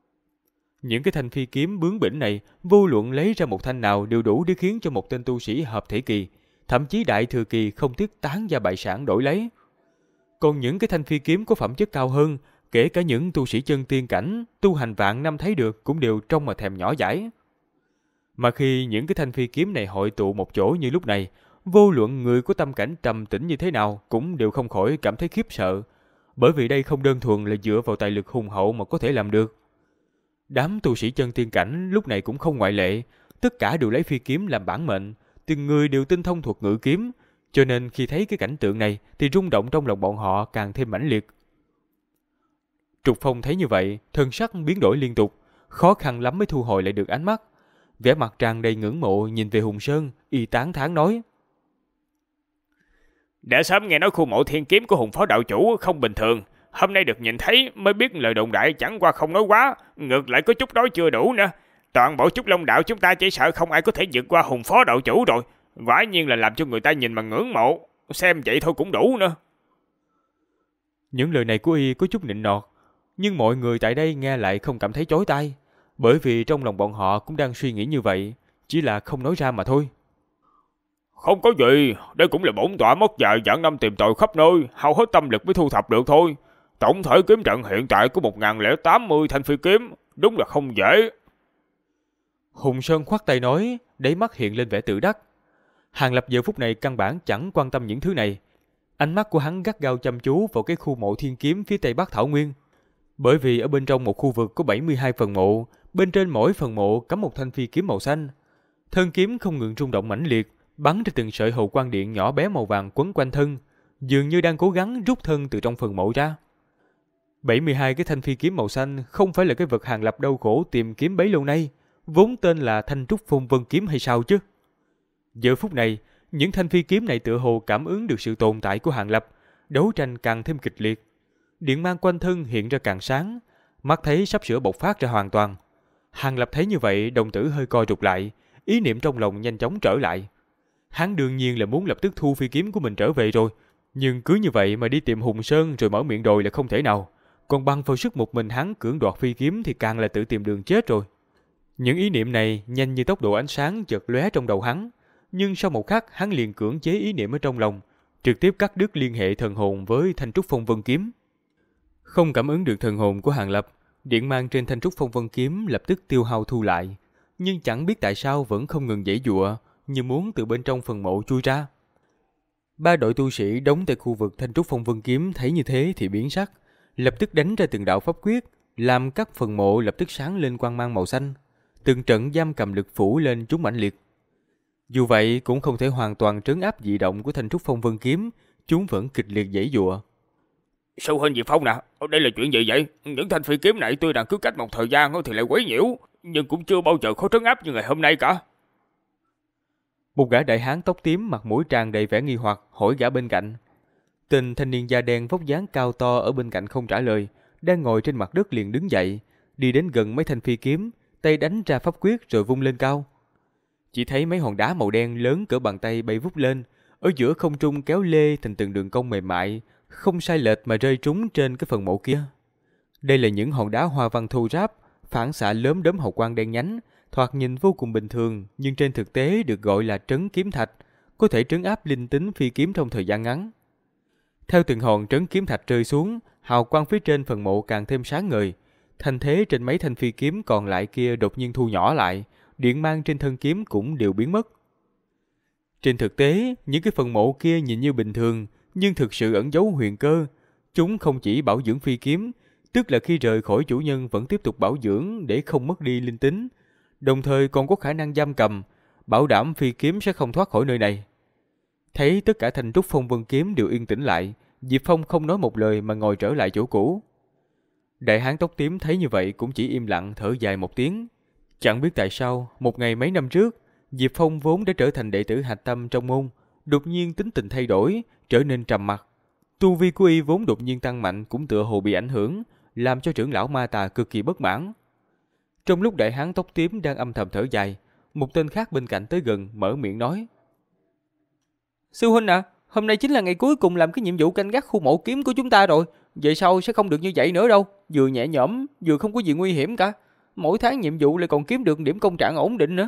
Những cái thanh phi kiếm bướng bỉnh này, vô luận lấy ra một thanh nào đều đủ để khiến cho một tên tu sĩ hợp thể kỳ, thậm chí đại thừa kỳ không tiếc tán gia bại sản đổi lấy. Còn những cái thanh phi kiếm có phẩm chất cao hơn, kể cả những tu sĩ chân tiên cảnh, tu hành vạn năm thấy được cũng đều trông mà thèm nhỏ dãi. Mà khi những cái thanh phi kiếm này hội tụ một chỗ như lúc này, vô luận người có tâm cảnh trầm tĩnh như thế nào cũng đều không khỏi cảm thấy khiếp sợ, bởi vì đây không đơn thuần là dựa vào tài lực hùng hậu mà có thể làm được. Đám tu sĩ chân tiên cảnh lúc này cũng không ngoại lệ, tất cả đều lấy phi kiếm làm bản mệnh, từng người đều tinh thông thuật ngự kiếm, cho nên khi thấy cái cảnh tượng này thì rung động trong lòng bọn họ càng thêm mãnh liệt. Trục Phong thấy như vậy, thân sắc biến đổi liên tục, khó khăn lắm mới thu hồi lại được ánh mắt. Vẻ mặt tràn đầy ngưỡng mộ nhìn về Hùng Sơn, y tán thán nói: Đã sớm nghe nói khu mộ thiên kiếm của Hùng phó đạo chủ không bình thường, hôm nay được nhìn thấy mới biết lời đồn đại chẳng qua không nói quá, ngược lại có chút nói chưa đủ nữa. Toàn bộ Trúc Long đạo chúng ta chỉ sợ không ai có thể vượt qua Hùng phó đạo chủ rồi, quả nhiên là làm cho người ta nhìn mà ngưỡng mộ, xem vậy thôi cũng đủ nữa. Những lời này của y có chút nịnh nọt, nhưng mọi người tại đây nghe lại không cảm thấy chói tai, bởi vì trong lòng bọn họ cũng đang suy nghĩ như vậy, chỉ là không nói ra mà thôi. Không có gì, đây cũng là bổn tọa mất vài vạn năm tìm tòi khắp nơi, hao hết tâm lực mới thu thập được thôi. Tổng thể kiếm trận hiện tại có 1080 thanh phi kiếm, đúng là không dễ. Hùng Sơn khoát tay nói, đáy mắt hiện lên vẻ tự đắc. Hàng Lập giờ phút này căn bản chẳng quan tâm những thứ này. Ánh mắt của hắn gắt gao chăm chú vào cái khu mộ thiên kiếm phía tây bắc Thảo Nguyên. Bởi vì ở bên trong một khu vực có 72 phần mộ, bên trên mỗi phần mộ cắm một thanh phi kiếm màu xanh. Thân kiếm không ngừng rung động mãnh liệt, bắn ra từng sợi hầu quang điện nhỏ bé màu vàng quấn quanh thân, dường như đang cố gắng rút thân từ trong phần mộ ra. 72 cái thanh phi kiếm màu xanh không phải là cái vật Hàng Lập đau khổ tìm kiếm bấy lâu nay, vốn tên là Thanh Trúc Phong Vân kiếm hay sao chứ? Giờ phút này, những thanh phi kiếm này tựa hồ cảm ứng được sự tồn tại của Hàng Lập, đấu tranh càng thêm kịch liệt. Điện mang quanh thân hiện ra càng sáng, mắt thấy sắp sửa bộc phát ra hoàn toàn. Hàng Lập thấy như vậy, đồng tử hơi co rụt lại, ý niệm trong lòng nhanh chóng trở lại. Hắn đương nhiên là muốn lập tức thu phi kiếm của mình trở về rồi, nhưng cứ như vậy mà đi tìm Hùng Sơn rồi mở miệng đòi là không thể nào. Còn bằng vào sức một mình hắn cưỡng đoạt phi kiếm thì càng là tự tìm đường chết rồi. Những ý niệm này nhanh như tốc độ ánh sáng chợt lóe trong đầu hắn, nhưng sau một khắc hắn liền cưỡng chế ý niệm ở trong lòng, trực tiếp cắt đứt liên hệ thần hồn với Thanh Trúc Phong Vân kiếm. Không cảm ứng được thần hồn của Hàng Lập, điện mang trên Thanh Trúc Phong Vân kiếm lập tức tiêu hao thu lại, nhưng chẳng biết tại sao vẫn không ngừng giãy giụa, như muốn từ bên trong phần mộ chui ra. Ba đội tu sĩ đóng tại khu vực Thanh Trúc Phong Vân kiếm thấy như thế thì biến sắc, lập tức đánh ra từng đạo pháp quyết, làm các phần mộ lập tức sáng lên quang mang màu xanh, từng trận giam cầm lực phủ lên chúng mãnh liệt. Dù vậy cũng không thể hoàn toàn trấn áp dị động của Thanh Trúc Phong Vân kiếm, chúng vẫn kịch liệt giãy giụa. Sư huynh Diệp Phong nè, đây là chuyện gì vậy? Những thanh phi kiếm này tuy rằng cứ cách một thời gian thì lại quấy nhiễu, nhưng cũng chưa bao giờ khó trấn áp như ngày hôm nay cả. Một gã đại hán tóc tím mặt mũi tràn đầy vẻ nghi hoặc hỏi gã bên cạnh. Tên thanh niên da đen vóc dáng cao to ở bên cạnh không trả lời, đang ngồi trên mặt đất liền đứng dậy, đi đến gần mấy thanh phi kiếm, tay đánh ra pháp quyết rồi vung lên cao. Chỉ thấy mấy hòn đá màu đen lớn cỡ bàn tay bay vút lên, ở giữa không trung kéo lê thành từng đường cong mềm mại, không sai lệch mà rơi trúng trên cái phần mộ kia. Đây là những hòn đá hoa văn thô ráp, phản xạ lốm đốm hào quang đen nhánh, thoạt nhìn vô cùng bình thường, nhưng trên thực tế được gọi là trấn kiếm thạch, có thể trấn áp linh tính phi kiếm trong thời gian ngắn. Theo từng hòn trấn kiếm thạch rơi xuống, hào quang phía trên phần mộ càng thêm sáng ngời. Thanh thế trên mấy thanh phi kiếm còn lại kia đột nhiên thu nhỏ lại, điện mang trên thân kiếm cũng đều biến mất. Trên thực tế, những cái phần mộ kia nhìn như bình thường, nhưng thực sự ẩn giấu huyền cơ. Chúng không chỉ bảo dưỡng phi kiếm, tức là khi rời khỏi chủ nhân vẫn tiếp tục bảo dưỡng để không mất đi linh tính, đồng thời còn có khả năng giam cầm, bảo đảm phi kiếm sẽ không thoát khỏi nơi này. Thấy tất cả thanh trúc phong vân kiếm đều yên tĩnh lại, Diệp Phong không nói một lời mà ngồi trở lại chỗ cũ. Đại hán tóc tím thấy như vậy cũng chỉ im lặng thở dài một tiếng. Chẳng biết tại sao, một ngày mấy năm trước, Diệp Phong vốn đã trở thành đệ tử hạch tâm trong môn, đột nhiên tính tình thay đổi, trở nên trầm mặc. Tu vi của y vốn đột nhiên tăng mạnh cũng tựa hồ bị ảnh hưởng, làm cho trưởng lão Ma Tà cực kỳ bất mãn. Trong lúc đại hán tóc tím đang âm thầm thở dài, một tên khác bên cạnh tới gần mở miệng nói: Sư huynh à, hôm nay chính là ngày cuối cùng làm cái nhiệm vụ canh gác khu mộ kiếm của chúng ta rồi. Về sau sẽ không được như vậy nữa đâu. Vừa nhẹ nhõm, vừa không có gì nguy hiểm cả. Mỗi tháng nhiệm vụ lại còn kiếm được điểm công trạng ổn định nữa.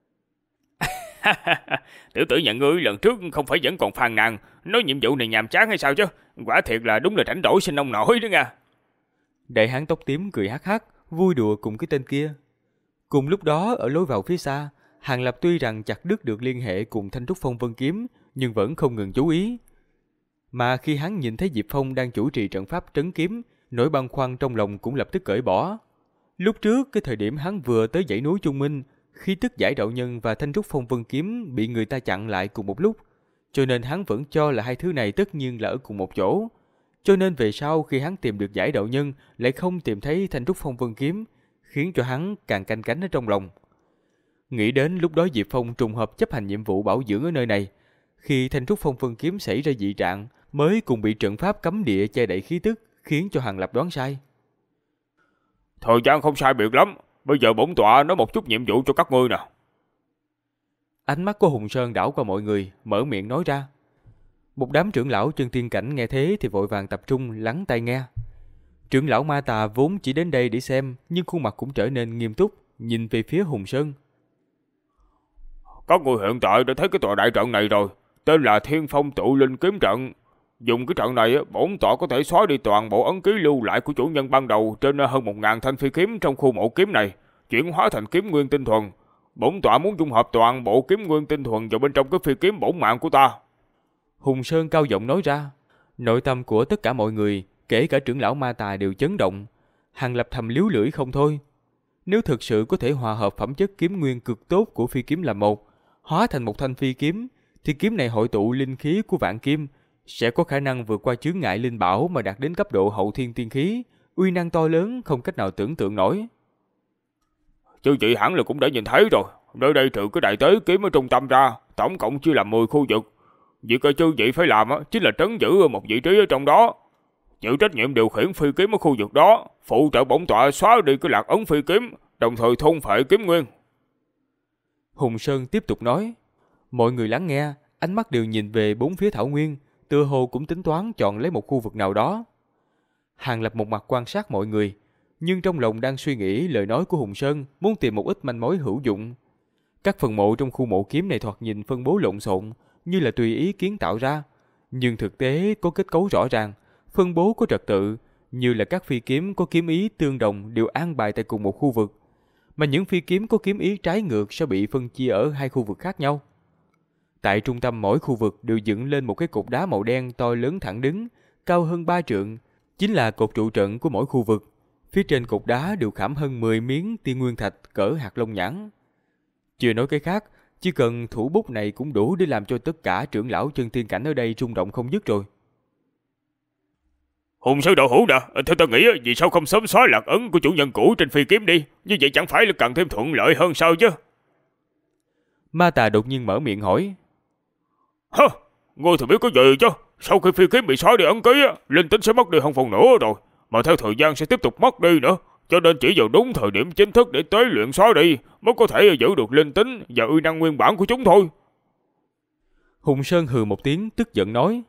Tiểu tử nhà ngươi lần trước không phải vẫn còn phàn nàn nói nhiệm vụ này nhàm chán hay sao chứ? Quả thiệt là đúng là rảnh rỗi sinh nông nổi đó nha. Đại hán tóc tím cười hắc hắc, vui đùa cùng cái tên kia. Cùng lúc đó ở lối vào phía xa, Hàng Lập tuy rằng chặt đứt được liên hệ cùng Thanh Trúc Phong Vân Kiếm, nhưng vẫn không ngừng chú ý. Mà khi hắn nhìn thấy Diệp Phong đang chủ trì trận pháp trấn kiếm, nỗi băn khoăn trong lòng cũng lập tức cởi bỏ. Lúc trước, cái thời điểm hắn vừa tới dãy núi Trung Minh, khí tức giải đạo nhân và Thanh Trúc Phong Vân Kiếm bị người ta chặn lại cùng một lúc, cho nên hắn vẫn cho là hai thứ này tất nhiên là ở cùng một chỗ. Cho nên về sau khi hắn tìm được giải đạo nhân lại không tìm thấy Thanh Trúc Phong Vân Kiếm, khiến cho hắn càng canh cánh ở trong lòng. Nghĩ đến lúc đó Diệp Phong trùng hợp chấp hành nhiệm vụ bảo dưỡng ở nơi này, khi Thanh Trúc Phong Vân Kiếm xảy ra dị trạng, mới cùng bị trận pháp cấm địa che đậy khí tức, khiến cho Hàng Lập đoán sai. Thời gian không sai biệt lắm, bây giờ bổn tọa nói một chút nhiệm vụ cho các ngươi nè. Ánh mắt của Hùng Sơn đảo qua mọi người, mở miệng nói ra. Một đám trưởng lão chân tiên cảnh nghe thế thì vội vàng tập trung lắng tai nghe. Trưởng lão Ma Tà vốn chỉ đến đây để xem, nhưng khuôn mặt cũng trở nên nghiêm túc, nhìn về phía Hùng Sơn. Các người hiện tại đã thấy cái tòa đại trận này rồi, tên là Thiên Phong Tụ Linh Kiếm Trận. Dùng cái trận này, bổn tọa có thể xóa đi toàn bộ ấn ký lưu lại của chủ nhân ban đầu trên hơn 1000 thanh phi kiếm trong khu mộ kiếm này, chuyển hóa thành kiếm nguyên tinh thuần. Bổn tọa muốn dung hợp toàn bộ kiếm nguyên tinh thuần vào bên trong cái phi kiếm bổn mạng của ta. Hùng Sơn cao giọng nói ra. Nội tâm của tất cả mọi người, kể cả trưởng lão Ma Tà đều chấn động. Hàng Lập thầm líu lưỡi không thôi. Nếu thực sự có thể hòa hợp phẩm chất kiếm nguyên cực tốt của phi kiếm làm một, hóa thành một thanh phi kiếm, thì kiếm này hội tụ linh khí của vạn kim, sẽ có khả năng vượt qua chướng ngại linh bảo mà đạt đến cấp độ hậu thiên tiên khí, uy năng to lớn không cách nào tưởng tượng nổi. Chư vị hẳn là cũng đã nhìn thấy rồi, nơi đây trừ cái đại tế kiếm ở trung tâm ra, tổng cộng chia làm 10 khu vực. Việc chư vị phải làm chính là trấn giữ một vị trí ở trong đó, chịu trách nhiệm điều khiển phi kiếm ở khu vực đó, phụ trợ bổn tọa xóa đi cái lạc ấn phi kiếm, đồng thời thôn phệ kiếm nguyên. Hùng Sơn tiếp tục nói. Mọi người lắng nghe, ánh mắt đều nhìn về bốn phía thảo nguyên, tựa hồ cũng tính toán chọn lấy một khu vực nào đó. Hàng Lập một mặt quan sát mọi người, nhưng trong lòng đang suy nghĩ lời nói của Hùng Sơn, muốn tìm một ít manh mối hữu dụng. Các phần mộ trong khu mộ kiếm này thoạt nhìn phân bố lộn xộn, như là tùy ý kiến tạo ra, nhưng thực tế có kết cấu rõ ràng, phân bố có trật tự, như là các phi kiếm có kiếm ý tương đồng đều an bài tại cùng một khu vực, mà những phi kiếm có kiếm ý trái ngược sẽ bị phân chia ở hai khu vực khác nhau. Tại trung tâm mỗi khu vực đều dựng lên một cái cột đá màu đen to lớn thẳng đứng, cao hơn 3 trượng, chính là cột trụ trận của mỗi khu vực. Phía trên cột đá đều khảm hơn 10 miếng tiên nguyên thạch cỡ hạt lông nhãn. Chưa nói cái khác, chỉ cần thủ bút này cũng đủ để làm cho tất cả trưởng lão chân tiên cảnh ở đây rung động không dứt rồi. Hùng sư đạo hữu nè, theo ta nghĩ vì sao không sớm xóa lạc ấn của chủ nhân cũ trên phi kiếm đi, như vậy chẳng phải là càng thêm thuận lợi hơn sao chứ? Ma Tà đột nhiên mở miệng hỏi. Hơ, ngươi thì biết có gì chứ? Sau khi phi kiếm bị xóa đi ấn ký, linh tính sẽ mất đi hơn phần nữa rồi, mà theo thời gian sẽ tiếp tục mất đi nữa, cho nên chỉ vào đúng thời điểm chính thức để tế luyện xóa đi mới có thể giữ được linh tính và uy năng nguyên bản của chúng thôi. Hùng Sơn hừ một tiếng tức giận nói.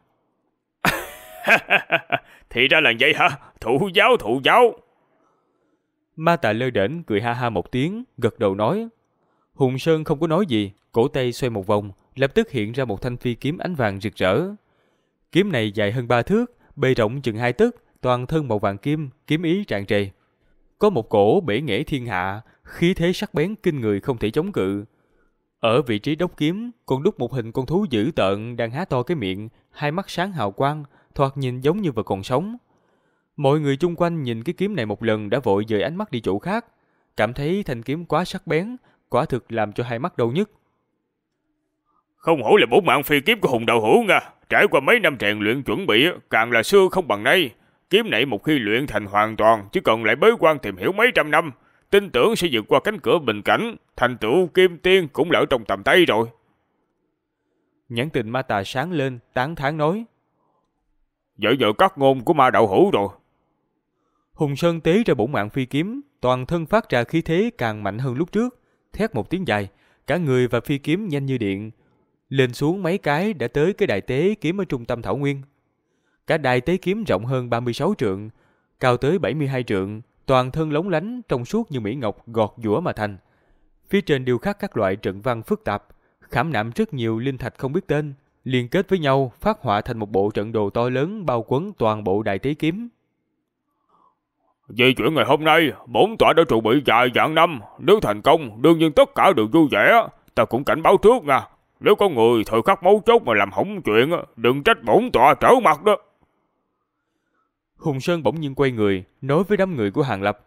Thì ra là vậy hả? Thụ giáo. Ma Tà lơ đễnh cười ha ha một tiếng, gật đầu nói. Hùng Sơn không có nói gì, cổ tay xoay một vòng, lập tức hiện ra một thanh phi kiếm ánh vàng rực rỡ. Kiếm này dài hơn 3 thước, bề rộng chừng 2 tấc, toàn thân màu vàng kim, kiếm ý tràn trề. Có một cổ bể nghệ thiên hạ, khí thế sắc bén kinh người không thể chống cự. Ở vị trí đốc kiếm còn đúc một hình con thú dữ tợn đang há to cái miệng, hai mắt sáng hào quang, thoạt nhìn giống như vật còn sống. Mọi người chung quanh nhìn cái kiếm này một lần đã vội dời ánh mắt đi chỗ khác, cảm thấy thanh kiếm quá sắc bén, quả thực làm cho hai mắt đau nhức. Không hổ là bổn mạng phi kiếm của Hùng đạo hữu nha, trải qua mấy năm rèn luyện chuẩn bị, càng là xưa không bằng nay. Kiếm này một khi luyện thành hoàn toàn, chỉ cần lại bế quan tìm hiểu mấy trăm năm, tin tưởng sẽ vượt qua cánh cửa bình cảnh, thành tựu kim tiên cũng lỡ trong tầm tay rồi. Nhãn tình Ma Tà sáng lên, tán thán nói. Vậy giờ cắt ngôn của Ma đạo hữu rồi. Hùng Sơn tế ra bổn mạng phi kiếm, toàn thân phát ra khí thế càng mạnh hơn lúc trước, thét một tiếng dài, cả người và phi kiếm nhanh như điện, lên xuống mấy cái đã tới cái đài tế kiếm ở trung tâm thảo nguyên. Cả đài tế kiếm rộng hơn 36 trượng, cao tới 72 trượng, toàn thân lóng lánh trong suốt như mỹ ngọc gọt giũa mà thành. Phía trên điêu khắc các loại trận văn phức tạp, khảm nạm rất nhiều linh thạch không biết tên, liên kết với nhau phát họa thành một bộ trận đồ to lớn bao quấn toàn bộ đài tế kiếm. Vì chuyện ngày hôm nay, bổn tọa đã chuẩn bị vài vạn năm, nếu thành công, đương nhiên tất cả đều vui vẻ. Ta cũng cảnh báo trước nha, nếu có người thời khắc mấu chốt mà làm hỏng chuyện, đừng trách bổn tọa trở mặt đó. Hùng Sơn bỗng nhiên quay người, nói với đám người của Hàng Lập.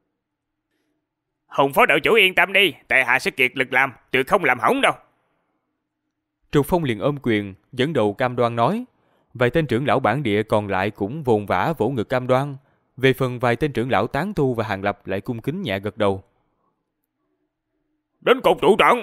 Hùng phó đạo chủ yên tâm đi, tại hạ sẽ kiệt lực làm, tuyệt không làm hỏng đâu. Trục Phong liền ôm quyền, dẫn đầu cam đoan nói. Vài tên trưởng lão bản địa còn lại cũng vồn vã vỗ ngực cam đoan. Về phần vài tên trưởng lão tán tu và Hàng Lập lại cung kính nhẹ gật đầu. Đến cục chủ trận.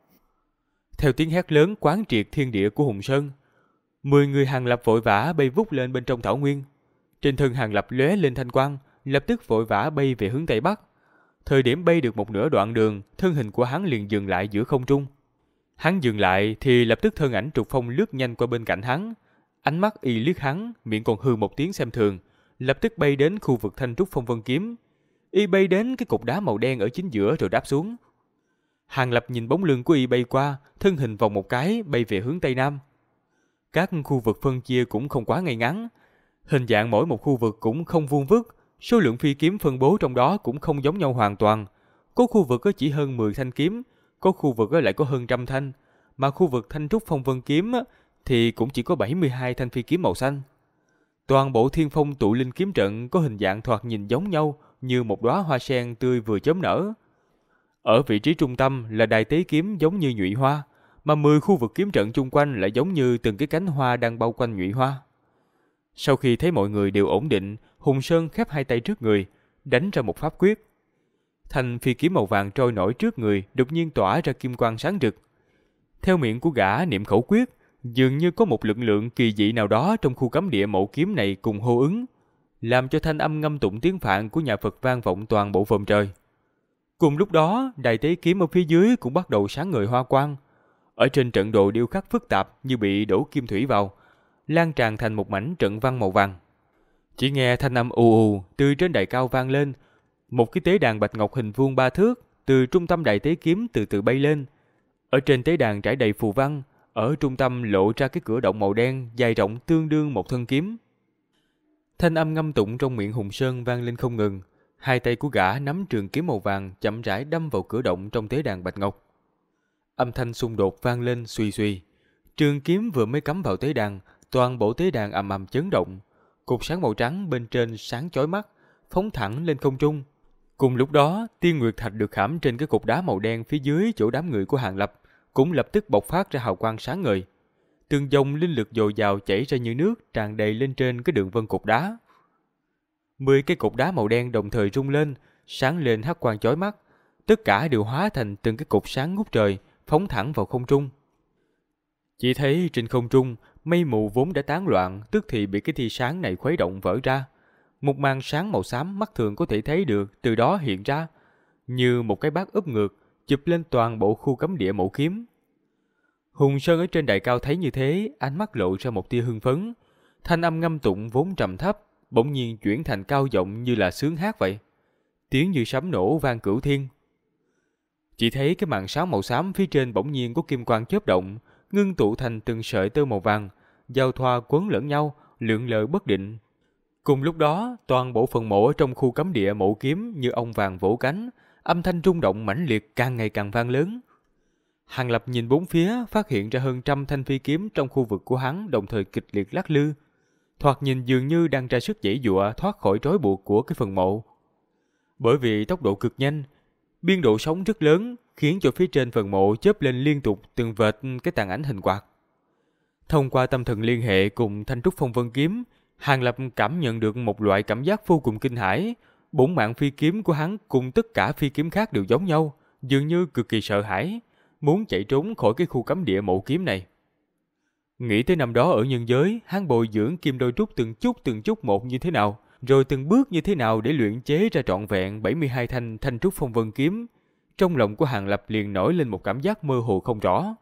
Theo tiếng hét lớn quán triệt thiên địa của Hùng Sơn, 10 người Hàng Lập vội vã bay vút lên bên trong thảo nguyên. Trên thân Hàng Lập lóe lên thanh quang, lập tức vội vã bay về hướng tây bắc. Thời điểm bay được một nửa đoạn đường, thân hình của hắn liền dừng lại giữa không trung. Hắn dừng lại thì lập tức thân ảnh Trục Phong lướt nhanh qua bên cạnh hắn, ánh mắt y liếc hắn, miệng còn hừ một tiếng xem thường, lập tức bay đến khu vực thanh trúc phong vân kiếm. Y bay đến cái cục đá màu đen ở chính giữa rồi đáp xuống. Hàng Lập nhìn bóng lưng của y bay qua, thân hình vòng một cái bay về hướng tây nam. Các khu vực phân chia cũng không quá ngay ngắn, hình dạng mỗi một khu vực cũng không vuông vức, số lượng phi kiếm phân bố trong đó cũng không giống nhau hoàn toàn. Có khu vực có chỉ hơn 10 thanh kiếm, có khu vực lại có hơn trăm thanh, mà khu vực thanh trúc phong vân kiếm thì cũng chỉ có 72 thanh phi kiếm màu xanh. Toàn bộ thiên phong tụ linh kiếm trận có hình dạng thoạt nhìn giống nhau như một đóa hoa sen tươi vừa chớm nở. Ở vị trí trung tâm là đài tế kiếm giống như nhụy hoa, mà 10 khu vực kiếm trận chung quanh lại giống như từng cái cánh hoa đang bao quanh nhụy hoa. Sau khi thấy mọi người đều ổn định, Hùng Sơn khép hai tay trước người, đánh ra một pháp quyết. Thanh phi kiếm màu vàng trôi nổi trước người đột nhiên tỏa ra kim quang sáng rực. Theo miệng của gã niệm khẩu quyết, dường như có một lực lượng kỳ dị nào đó trong khu cấm địa mộ kiếm này cùng hô ứng, làm cho thanh âm ngâm tụng tiếng Phạn của nhà Phật vang vọng toàn bộ vòm trời. Cùng lúc đó, đài tế kiếm ở phía dưới cũng bắt đầu sáng ngời hoa quang. Ở trên trận đồ điêu khắc phức tạp như bị đổ kim thủy vào, lan tràn thành một mảnh trận văn màu vàng. Chỉ nghe thanh âm ù ù từ trên đài cao vang lên, một cái tế đàn bạch ngọc hình vuông 3 thước từ trung tâm đài tế kiếm từ từ bay lên. Ở trên tế đàn trải đầy phù văn, ở trung tâm lộ ra cái cửa động màu đen dài rộng tương đương một thân kiếm. Thanh âm ngâm tụng trong miệng Hùng Sơn vang lên không ngừng, hai tay của gã nắm trường kiếm màu vàng chậm rãi đâm vào cửa động trong tế đàn bạch ngọc. Âm thanh xung đột vang lên suy suy. Trường kiếm vừa mới cắm vào tế đàn, toàn bộ tế đàn ầm ầm chấn động. Cột sáng màu trắng bên trên sáng chói mắt, phóng thẳng lên không trung. Cùng lúc đó, tiên nguyệt thạch được khảm trên cái cột đá màu đen phía dưới chỗ đám người của Hàng Lập cũng lập tức bộc phát ra hào quang sáng ngời. Từng dòng linh lực dồi dào chảy ra như nước tràn đầy lên trên cái đường vân cột đá. 10 cái cột đá màu đen đồng thời rung lên, sáng lên hắc quang chói mắt. Tất cả đều hóa thành từng cái cột sáng ngút trời, phóng thẳng vào không trung. Chỉ thấy trên không trung, mây mù vốn đã tán loạn, tức thì bị cái tia sáng này khuấy động vỡ ra. Một màn sáng màu xám mắt thường có thể thấy được từ đó hiện ra, như một cái bát úp ngược, chụp lên toàn bộ khu cấm địa mộ kiếm. Hùng Sơn ở trên đài cao thấy như thế, ánh mắt lộ ra một tia hưng phấn. Thanh âm ngâm tụng vốn trầm thấp, bỗng nhiên chuyển thành cao giọng như là sướng hát vậy. Tiếng như sấm nổ vang cửu thiên. Chỉ thấy cái màn sáo màu xám phía trên bỗng nhiên có kim quang chớp động, ngưng tụ thành từng sợi tơ màu vàng, giao thoa quấn lẫn nhau, lượn lờ bất định. Cùng lúc đó, toàn bộ phần mộ ở trong khu cấm địa mộ kiếm như ong vàng vỗ cánh, âm thanh rung động mãnh liệt càng ngày càng vang lớn. Hàng Lập nhìn bốn phía, phát hiện ra hơn 100 thanh phi kiếm trong khu vực của hắn đồng thời kịch liệt lắc lư. Thoạt nhìn dường như đang ra sức giãy giụa thoát khỏi trói buộc của cái phần mộ. Bởi vì tốc độ cực nhanh, biên độ sóng rất lớn, khiến cho phía trên phần mộ chớp lên liên tục từng vệt cái tàn ảnh hình quạt. Thông qua tâm thần liên hệ cùng Thanh Trúc Phong Vân kiếm, Hàng Lập cảm nhận được một loại cảm giác vô cùng kinh hãi. Bổn mạng phi kiếm của hắn cùng tất cả phi kiếm khác đều giống nhau, dường như cực kỳ sợ hãi, muốn chạy trốn khỏi cái khu cấm địa mộ kiếm này. Nghĩ tới năm đó ở nhân giới, hắn bồi dưỡng kim đôi trúc từng chút một như thế nào, rồi từng bước như thế nào để luyện chế ra trọn vẹn 72 thanh Thanh Trúc Phong Vân kiếm. Trong lòng của Hàng Lập liền nổi lên một cảm giác mơ hồ không rõ.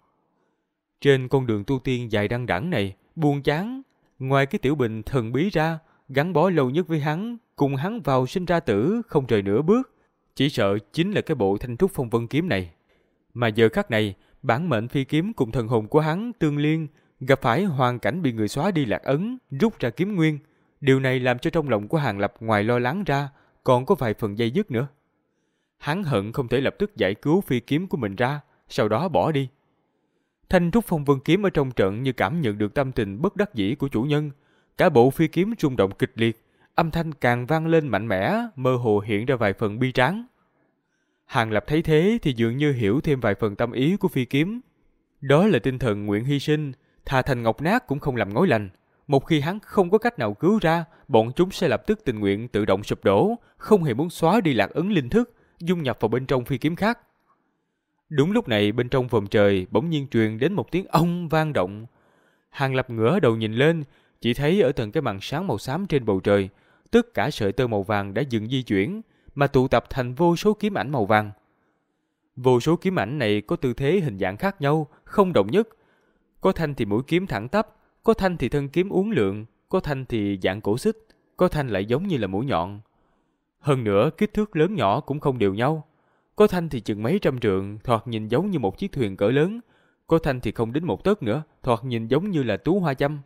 Trên con đường tu tiên dài đăng đẵng này, buồn chán, ngoài cái tiểu bình thần bí ra, gắn bó lâu nhất với hắn, cùng hắn vào sinh ra tử không rời nửa bước, chỉ sợ chính là cái bộ Thanh Trúc Phong Vân kiếm này. Mà giờ khắc này, bản mệnh phi kiếm cùng thần hồn của hắn tương liên, gặp phải hoàn cảnh bị người xóa đi lạc ấn, rút ra kiếm nguyên. Điều này làm cho trong lòng của Hàng Lập ngoài lo lắng ra, còn có vài phần dây dứt nữa. Hắn hận không thể lập tức giải cứu phi kiếm của mình ra, sau đó bỏ đi. Thanh Trúc Phong Vân kiếm ở trong trận như cảm nhận được tâm tình bất đắc dĩ của chủ nhân. Cả bộ phi kiếm rung động kịch liệt, âm thanh càng vang lên mạnh mẽ, mơ hồ hiện ra vài phần bi tráng. Hàng Lập thấy thế thì dường như hiểu thêm vài phần tâm ý của phi kiếm. Đó là tinh thần nguyện hy sinh, thà thành ngọc nát cũng không làm ngói lành. Một khi hắn không có cách nào cứu ra, bọn chúng sẽ lập tức tình nguyện tự động sụp đổ, không hề muốn xóa đi lạc ấn linh thức, dung nhập vào bên trong phi kiếm khác. Đúng lúc này bên trong vòm trời bỗng nhiên truyền đến một tiếng ong vang động. Hàng Lập ngửa đầu nhìn lên, chỉ thấy ở tầng cái màn sáng màu xám trên bầu trời, tất cả sợi tơ màu vàng đã dừng di chuyển, mà tụ tập thành vô số kiếm ảnh màu vàng. Vô số kiếm ảnh này có tư thế hình dạng khác nhau, không đồng nhất. Có thanh thì mũi kiếm thẳng tắp, có thanh thì thân kiếm uốn lượn, có thanh thì dạng cổ xích, có thanh lại giống như là mũi nhọn. Hơn nữa kích thước lớn nhỏ cũng không đều nhau. Có thanh thì chừng mấy trăm trượng, thoạt nhìn giống như một chiếc thuyền cỡ lớn. Có thanh thì không đến một tấc nữa, thoạt nhìn giống như là tú hoa châm.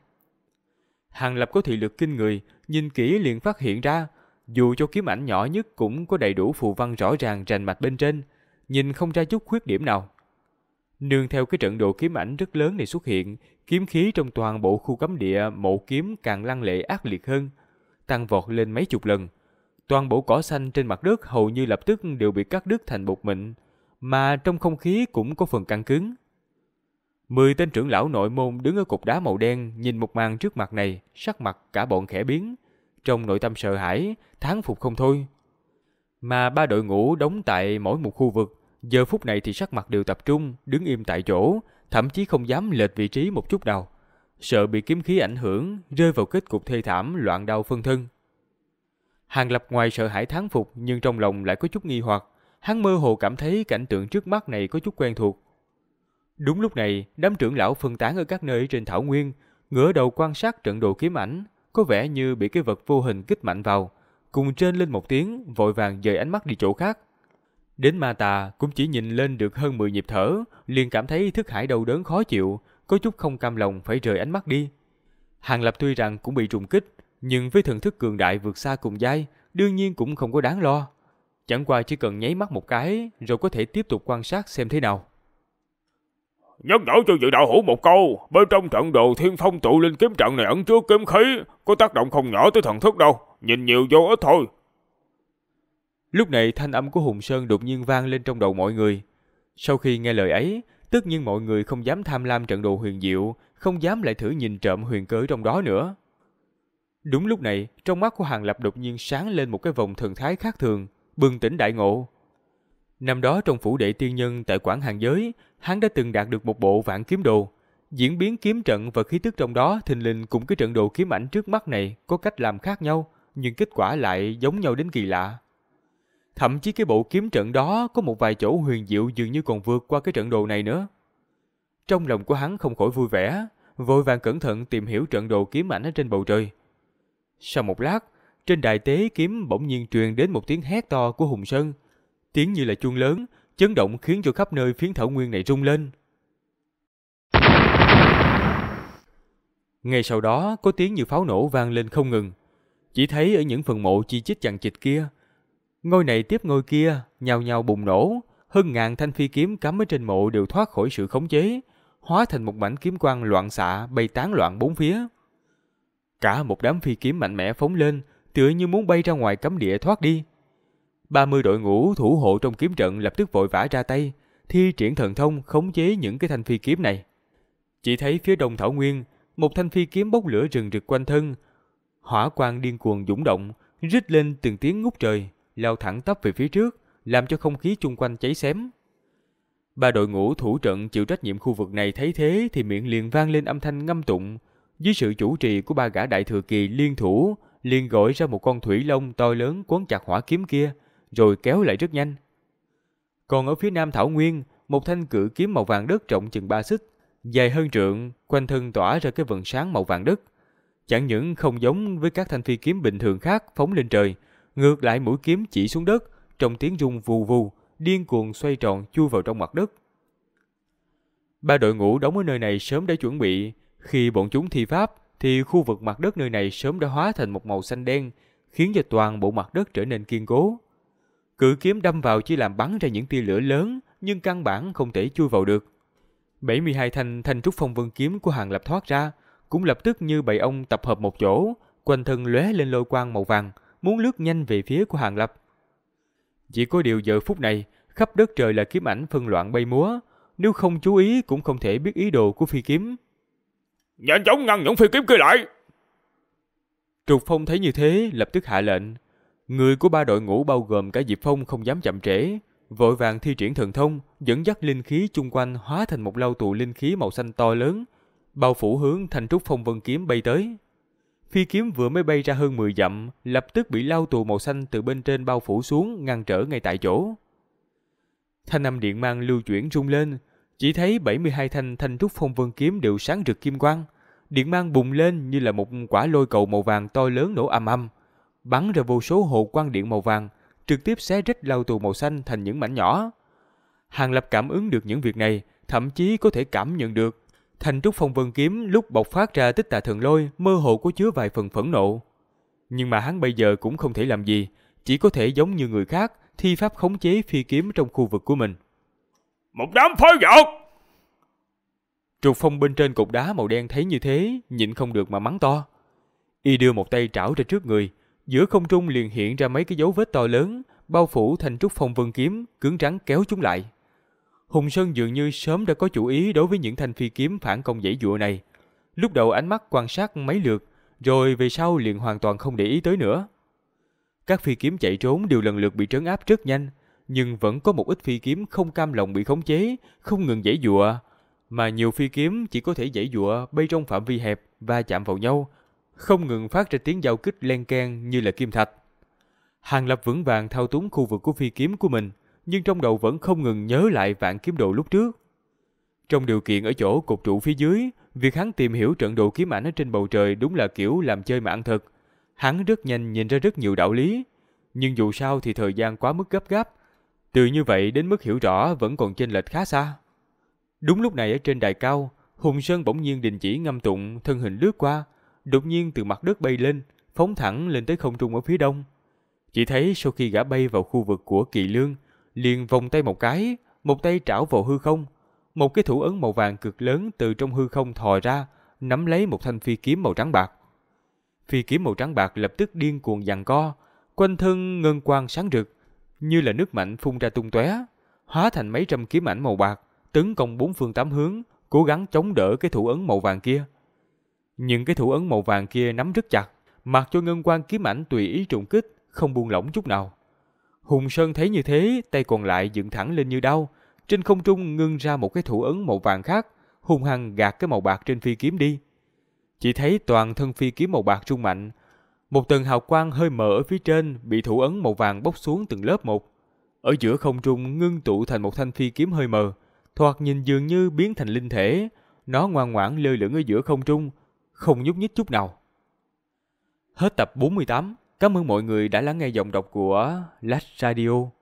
Hàng Lập có thị lực kinh người, nhìn kỹ liền phát hiện ra, dù cho kiếm ảnh nhỏ nhất cũng có đầy đủ phù văn rõ ràng rành mạch bên trên, nhìn không ra chút khuyết điểm nào. Nương theo cái trận đồ kiếm ảnh rất lớn này xuất hiện, kiếm khí trong toàn bộ khu cấm địa mộ kiếm càng lăng lệ ác liệt hơn, tăng vọt lên mấy chục lần. Toàn bộ cỏ xanh trên mặt đất hầu như lập tức đều bị cắt đứt thành bột mịn, mà trong không khí cũng có phần căng cứng. 10 tên trưởng lão nội môn đứng ở cột đá màu đen nhìn một màn trước mặt này, sắc mặt cả bọn khẽ biến, trong nội tâm sợ hãi, thán phục không thôi. Mà 3 đội ngũ đóng tại mỗi một khu vực, giờ phút này thì sắc mặt đều tập trung, đứng im tại chỗ, thậm chí không dám lệch vị trí một chút nào, sợ bị kiếm khí ảnh hưởng, rơi vào kết cục thê thảm loạn đau phân thân. Hàng Lập ngoài sợ hãi thán phục nhưng trong lòng lại có chút nghi hoặc, hắn mơ hồ cảm thấy cảnh tượng trước mắt này có chút quen thuộc. Đúng lúc này, đám trưởng lão phân tán ở các nơi trên thảo nguyên, ngửa đầu quan sát trận đồ kiếm ảnh, có vẻ như bị cái vật vô hình kích mạnh vào, cùng trên lên một tiếng, vội vàng dời ánh mắt đi chỗ khác. Đến Ma Tà cũng chỉ nhìn lên được hơn 10 nhịp thở, liền cảm thấy thức hải đau đớn khó chịu, có chút không cam lòng phải rời ánh mắt đi. Hàng Lập tuy rằng cũng bị trùng kích, nhưng với thần thức cường đại vượt xa cùng giai, đương nhiên cũng không có đáng lo. Chẳng qua chỉ cần nháy mắt một cái, rồi có thể tiếp tục quan sát xem thế nào. Nhắc nhở cho vị đạo hữu một câu, bên trong trận đồ Thiên Phong tụ linh kiếm trận này ẩn chứa kiếm khí, có tác động không nhỏ tới thần thức đâu, nhìn nhiều vô ít thôi. Lúc này thanh âm của Hùng Sơn đột nhiên vang lên trong đầu mọi người. Sau khi nghe lời ấy, tất nhiên mọi người không dám tham lam trận đồ huyền diệu, không dám lại thử nhìn trộm huyền cơ trong đó nữa. Đúng lúc này, trong mắt của Hàng Lập đột nhiên sáng lên một cái vòng thần thái khác thường, bừng tỉnh đại ngộ. Năm đó trong phủ đệ tiên nhân tại Quảng Hàng Giới, hắn đã từng đạt được một bộ vạn kiếm đồ. Diễn biến kiếm trận và khí tức trong đó thình lình cùng cái trận đồ kiếm ảnh trước mắt này có cách làm khác nhau, nhưng kết quả lại giống nhau đến kỳ lạ. Thậm chí cái bộ kiếm trận đó có một vài chỗ huyền diệu dường như còn vượt qua cái trận đồ này nữa. Trong lòng của hắn không khỏi vui vẻ, vội vàng cẩn thận tìm hiểu trận đồ kiếm ảnh ở trên bầu trời. Sau một lát, trên đài tế kiếm bỗng nhiên truyền đến một tiếng hét to của Hùng Sơn. Tiếng như là chuông lớn, chấn động khiến cho khắp nơi phiến thảo nguyên này rung lên. Ngay sau đó có tiếng như pháo nổ vang lên không ngừng. Chỉ thấy ở những phần mộ chi chít chằng chịt kia, ngôi này tiếp ngôi kia nhào nhào bùng nổ, hơn ngàn thanh phi kiếm cắm ở trên mộ đều thoát khỏi sự khống chế, hóa thành một mảnh kiếm quang loạn xạ bay tán loạn bốn phía. Cả một đám phi kiếm mạnh mẽ phóng lên, tựa như muốn bay ra ngoài cấm địa thoát đi. 30 đội ngũ thủ hộ trong kiếm trận lập tức vội vã ra tay, thi triển thần thông khống chế những cái thanh phi kiếm này. Chỉ thấy phía đông thảo nguyên, một thanh phi kiếm bốc lửa rừng rực quanh thân, hỏa quang điên cuồng dũng động, rít lên từng tiếng ngút trời, lao thẳng tắp về phía trước, làm cho không khí chung quanh cháy xém. Ba đội ngũ thủ trận chịu trách nhiệm khu vực này thấy thế thì miệng liền vang lên âm thanh ngâm tụng, dưới sự chủ trì của ba gã đại thừa kỳ liên thủ, liền gọi ra một con thủy long to lớn quấn chặt hỏa kiếm kia, rồi kéo lại rất nhanh. Còn ở phía nam thảo nguyên, một thanh cự kiếm màu vàng đất rộng chừng 3 xích, dài hơn trượng, quanh thân tỏa ra cái vầng sáng màu vàng đất. Chẳng những không giống với các thanh phi kiếm bình thường khác phóng lên trời, ngược lại mũi kiếm chỉ xuống đất, trong tiếng rung vù vù, điên cuồng xoay tròn chui vào trong mặt đất. Ba đội ngũ đóng ở nơi này sớm đã chuẩn bị, khi bọn chúng thi pháp thì khu vực mặt đất nơi này sớm đã hóa thành một màu xanh đen, khiến cho toàn bộ mặt đất trở nên kiên cố. Cự kiếm đâm vào chỉ làm bắn ra những tia lửa lớn, nhưng căn bản không thể chui vào được. 72 thanh trúc phong vân kiếm của Hàng Lập thoát ra, cũng lập tức như bầy ong tập hợp một chỗ, quanh thân lóe lên lôi quang màu vàng, muốn lướt nhanh về phía của Hàng Lập. Chỉ có điều giờ phút này, khắp đất trời là kiếm ảnh phân loạn bay múa, nếu không chú ý cũng không thể biết ý đồ của phi kiếm. Nhanh chóng ngăn những phi kiếm kia lại! Trục Phong thấy như thế, lập tức hạ lệnh. Người của ba đội ngũ bao gồm cả Diệp Phong không dám chậm trễ, vội vàng thi triển thần thông, dẫn dắt linh khí chung quanh hóa thành một lao tù linh khí màu xanh to lớn, bao phủ hướng thanh trúc phong vân kiếm bay tới. Phi kiếm vừa mới bay ra hơn 10 dặm, lập tức bị lao tù màu xanh từ bên trên bao phủ xuống, ngăn trở ngay tại chỗ. Thanh âm điện mang lưu chuyển rung lên, chỉ thấy 72 thanh trúc phong vân kiếm đều sáng rực kim quang, điện mang bùng lên như là một quả lôi cầu màu vàng to lớn nổ ầm ầm, bắn ra vô số hồ quang điện màu vàng, trực tiếp xé rách lao tù màu xanh thành những mảnh nhỏ. Hàng Lập cảm ứng được những việc này, thậm chí có thể cảm nhận được thanh trúc phong vân kiếm lúc bộc phát ra tích tà thần lôi mơ hồ có chứa vài phần phẫn nộ. Nhưng mà hắn bây giờ cũng không thể làm gì, chỉ có thể giống như người khác thi pháp khống chế phi kiếm trong khu vực của mình. Một đám phế vật! Trục Phong bên trên cột đá màu đen thấy như thế, nhịn không được mà mắng to. Y đưa một tay trảo ra trước người, giữa không trung liền hiện ra mấy cái dấu vết to lớn, bao phủ thanh trúc phong vân kiếm, cứng rắn kéo chúng lại. Hùng Sơn dường như sớm đã có chủ ý đối với những thanh phi kiếm phản công giãy giụa này. Lúc đầu ánh mắt quan sát mấy lượt, rồi về sau liền hoàn toàn không để ý tới nữa. Các phi kiếm chạy trốn đều lần lượt bị trấn áp rất nhanh, nhưng vẫn có một ít phi kiếm không cam lòng bị khống chế, không ngừng giãy giụa, mà nhiều phi kiếm chỉ có thể giãy giụa bay trong phạm vi hẹp và chạm vào nhau, không ngừng phát ra tiếng giao kích len keng như là kim thạch. Hàng Lập vững vàng thao túng khu vực của phi kiếm của mình, nhưng trong đầu vẫn không ngừng nhớ lại vạn kiếm đồ lúc trước. Trong điều kiện ở chỗ cột trụ phía dưới, việc hắn tìm hiểu trận đồ kiếm ảnh ở trên bầu trời đúng là kiểu làm chơi mà ăn thật. Hắn rất nhanh nhìn ra rất nhiều đạo lý, nhưng dù sao thì thời gian quá mức gấp gáp, từ như vậy đến mức hiểu rõ vẫn còn chênh lệch khá xa. Đúng lúc này ở trên đài cao, Hùng Sơn bỗng nhiên đình chỉ ngâm tụng, thân hình lướt qua, đột nhiên từ mặt đất bay lên, phóng thẳng lên tới không trung ở phía đông. Chỉ thấy sau khi gã bay vào khu vực của Kỳ Lương, liền vòng tay một cái, một tay trảo vào hư không, một cái thủ ấn màu vàng cực lớn từ trong hư không thò ra, nắm lấy một thanh phi kiếm màu trắng bạc. Phi kiếm màu trắng bạc lập tức điên cuồng giằng co, quanh thân ngân quang sáng rực, như là nước mạnh phun ra tung tóe, hóa thành mấy trăm kiếm ảnh màu bạc, tấn công bốn phương tám hướng, cố gắng chống đỡ cái thủ ấn màu vàng kia. Nhưng cái thủ ấn màu vàng kia nắm rất chặt, mặc cho ngân quang kiếm ảnh tùy ý trùng kích, không buông lỏng chút nào. Hùng Sơn thấy như thế, tay còn lại dựng thẳng lên như đao, trên không trung ngưng ra một cái thủ ấn màu vàng khác, hung hăng gạt cái màu bạc trên phi kiếm đi. Chỉ thấy toàn thân phi kiếm màu bạc rung mạnh, một tầng hào quang hơi mờ ở phía trên bị thủ ấn màu vàng bốc xuống từng lớp một. Ở giữa không trung ngưng tụ thành một thanh phi kiếm hơi mờ, thoạt nhìn dường như biến thành linh thể. Nó ngoan ngoãn lơ lửng ở giữa không trung, không nhúc nhích chút nào. Hết tập 48. Cảm ơn mọi người đã lắng nghe giọng đọc của Last Radio.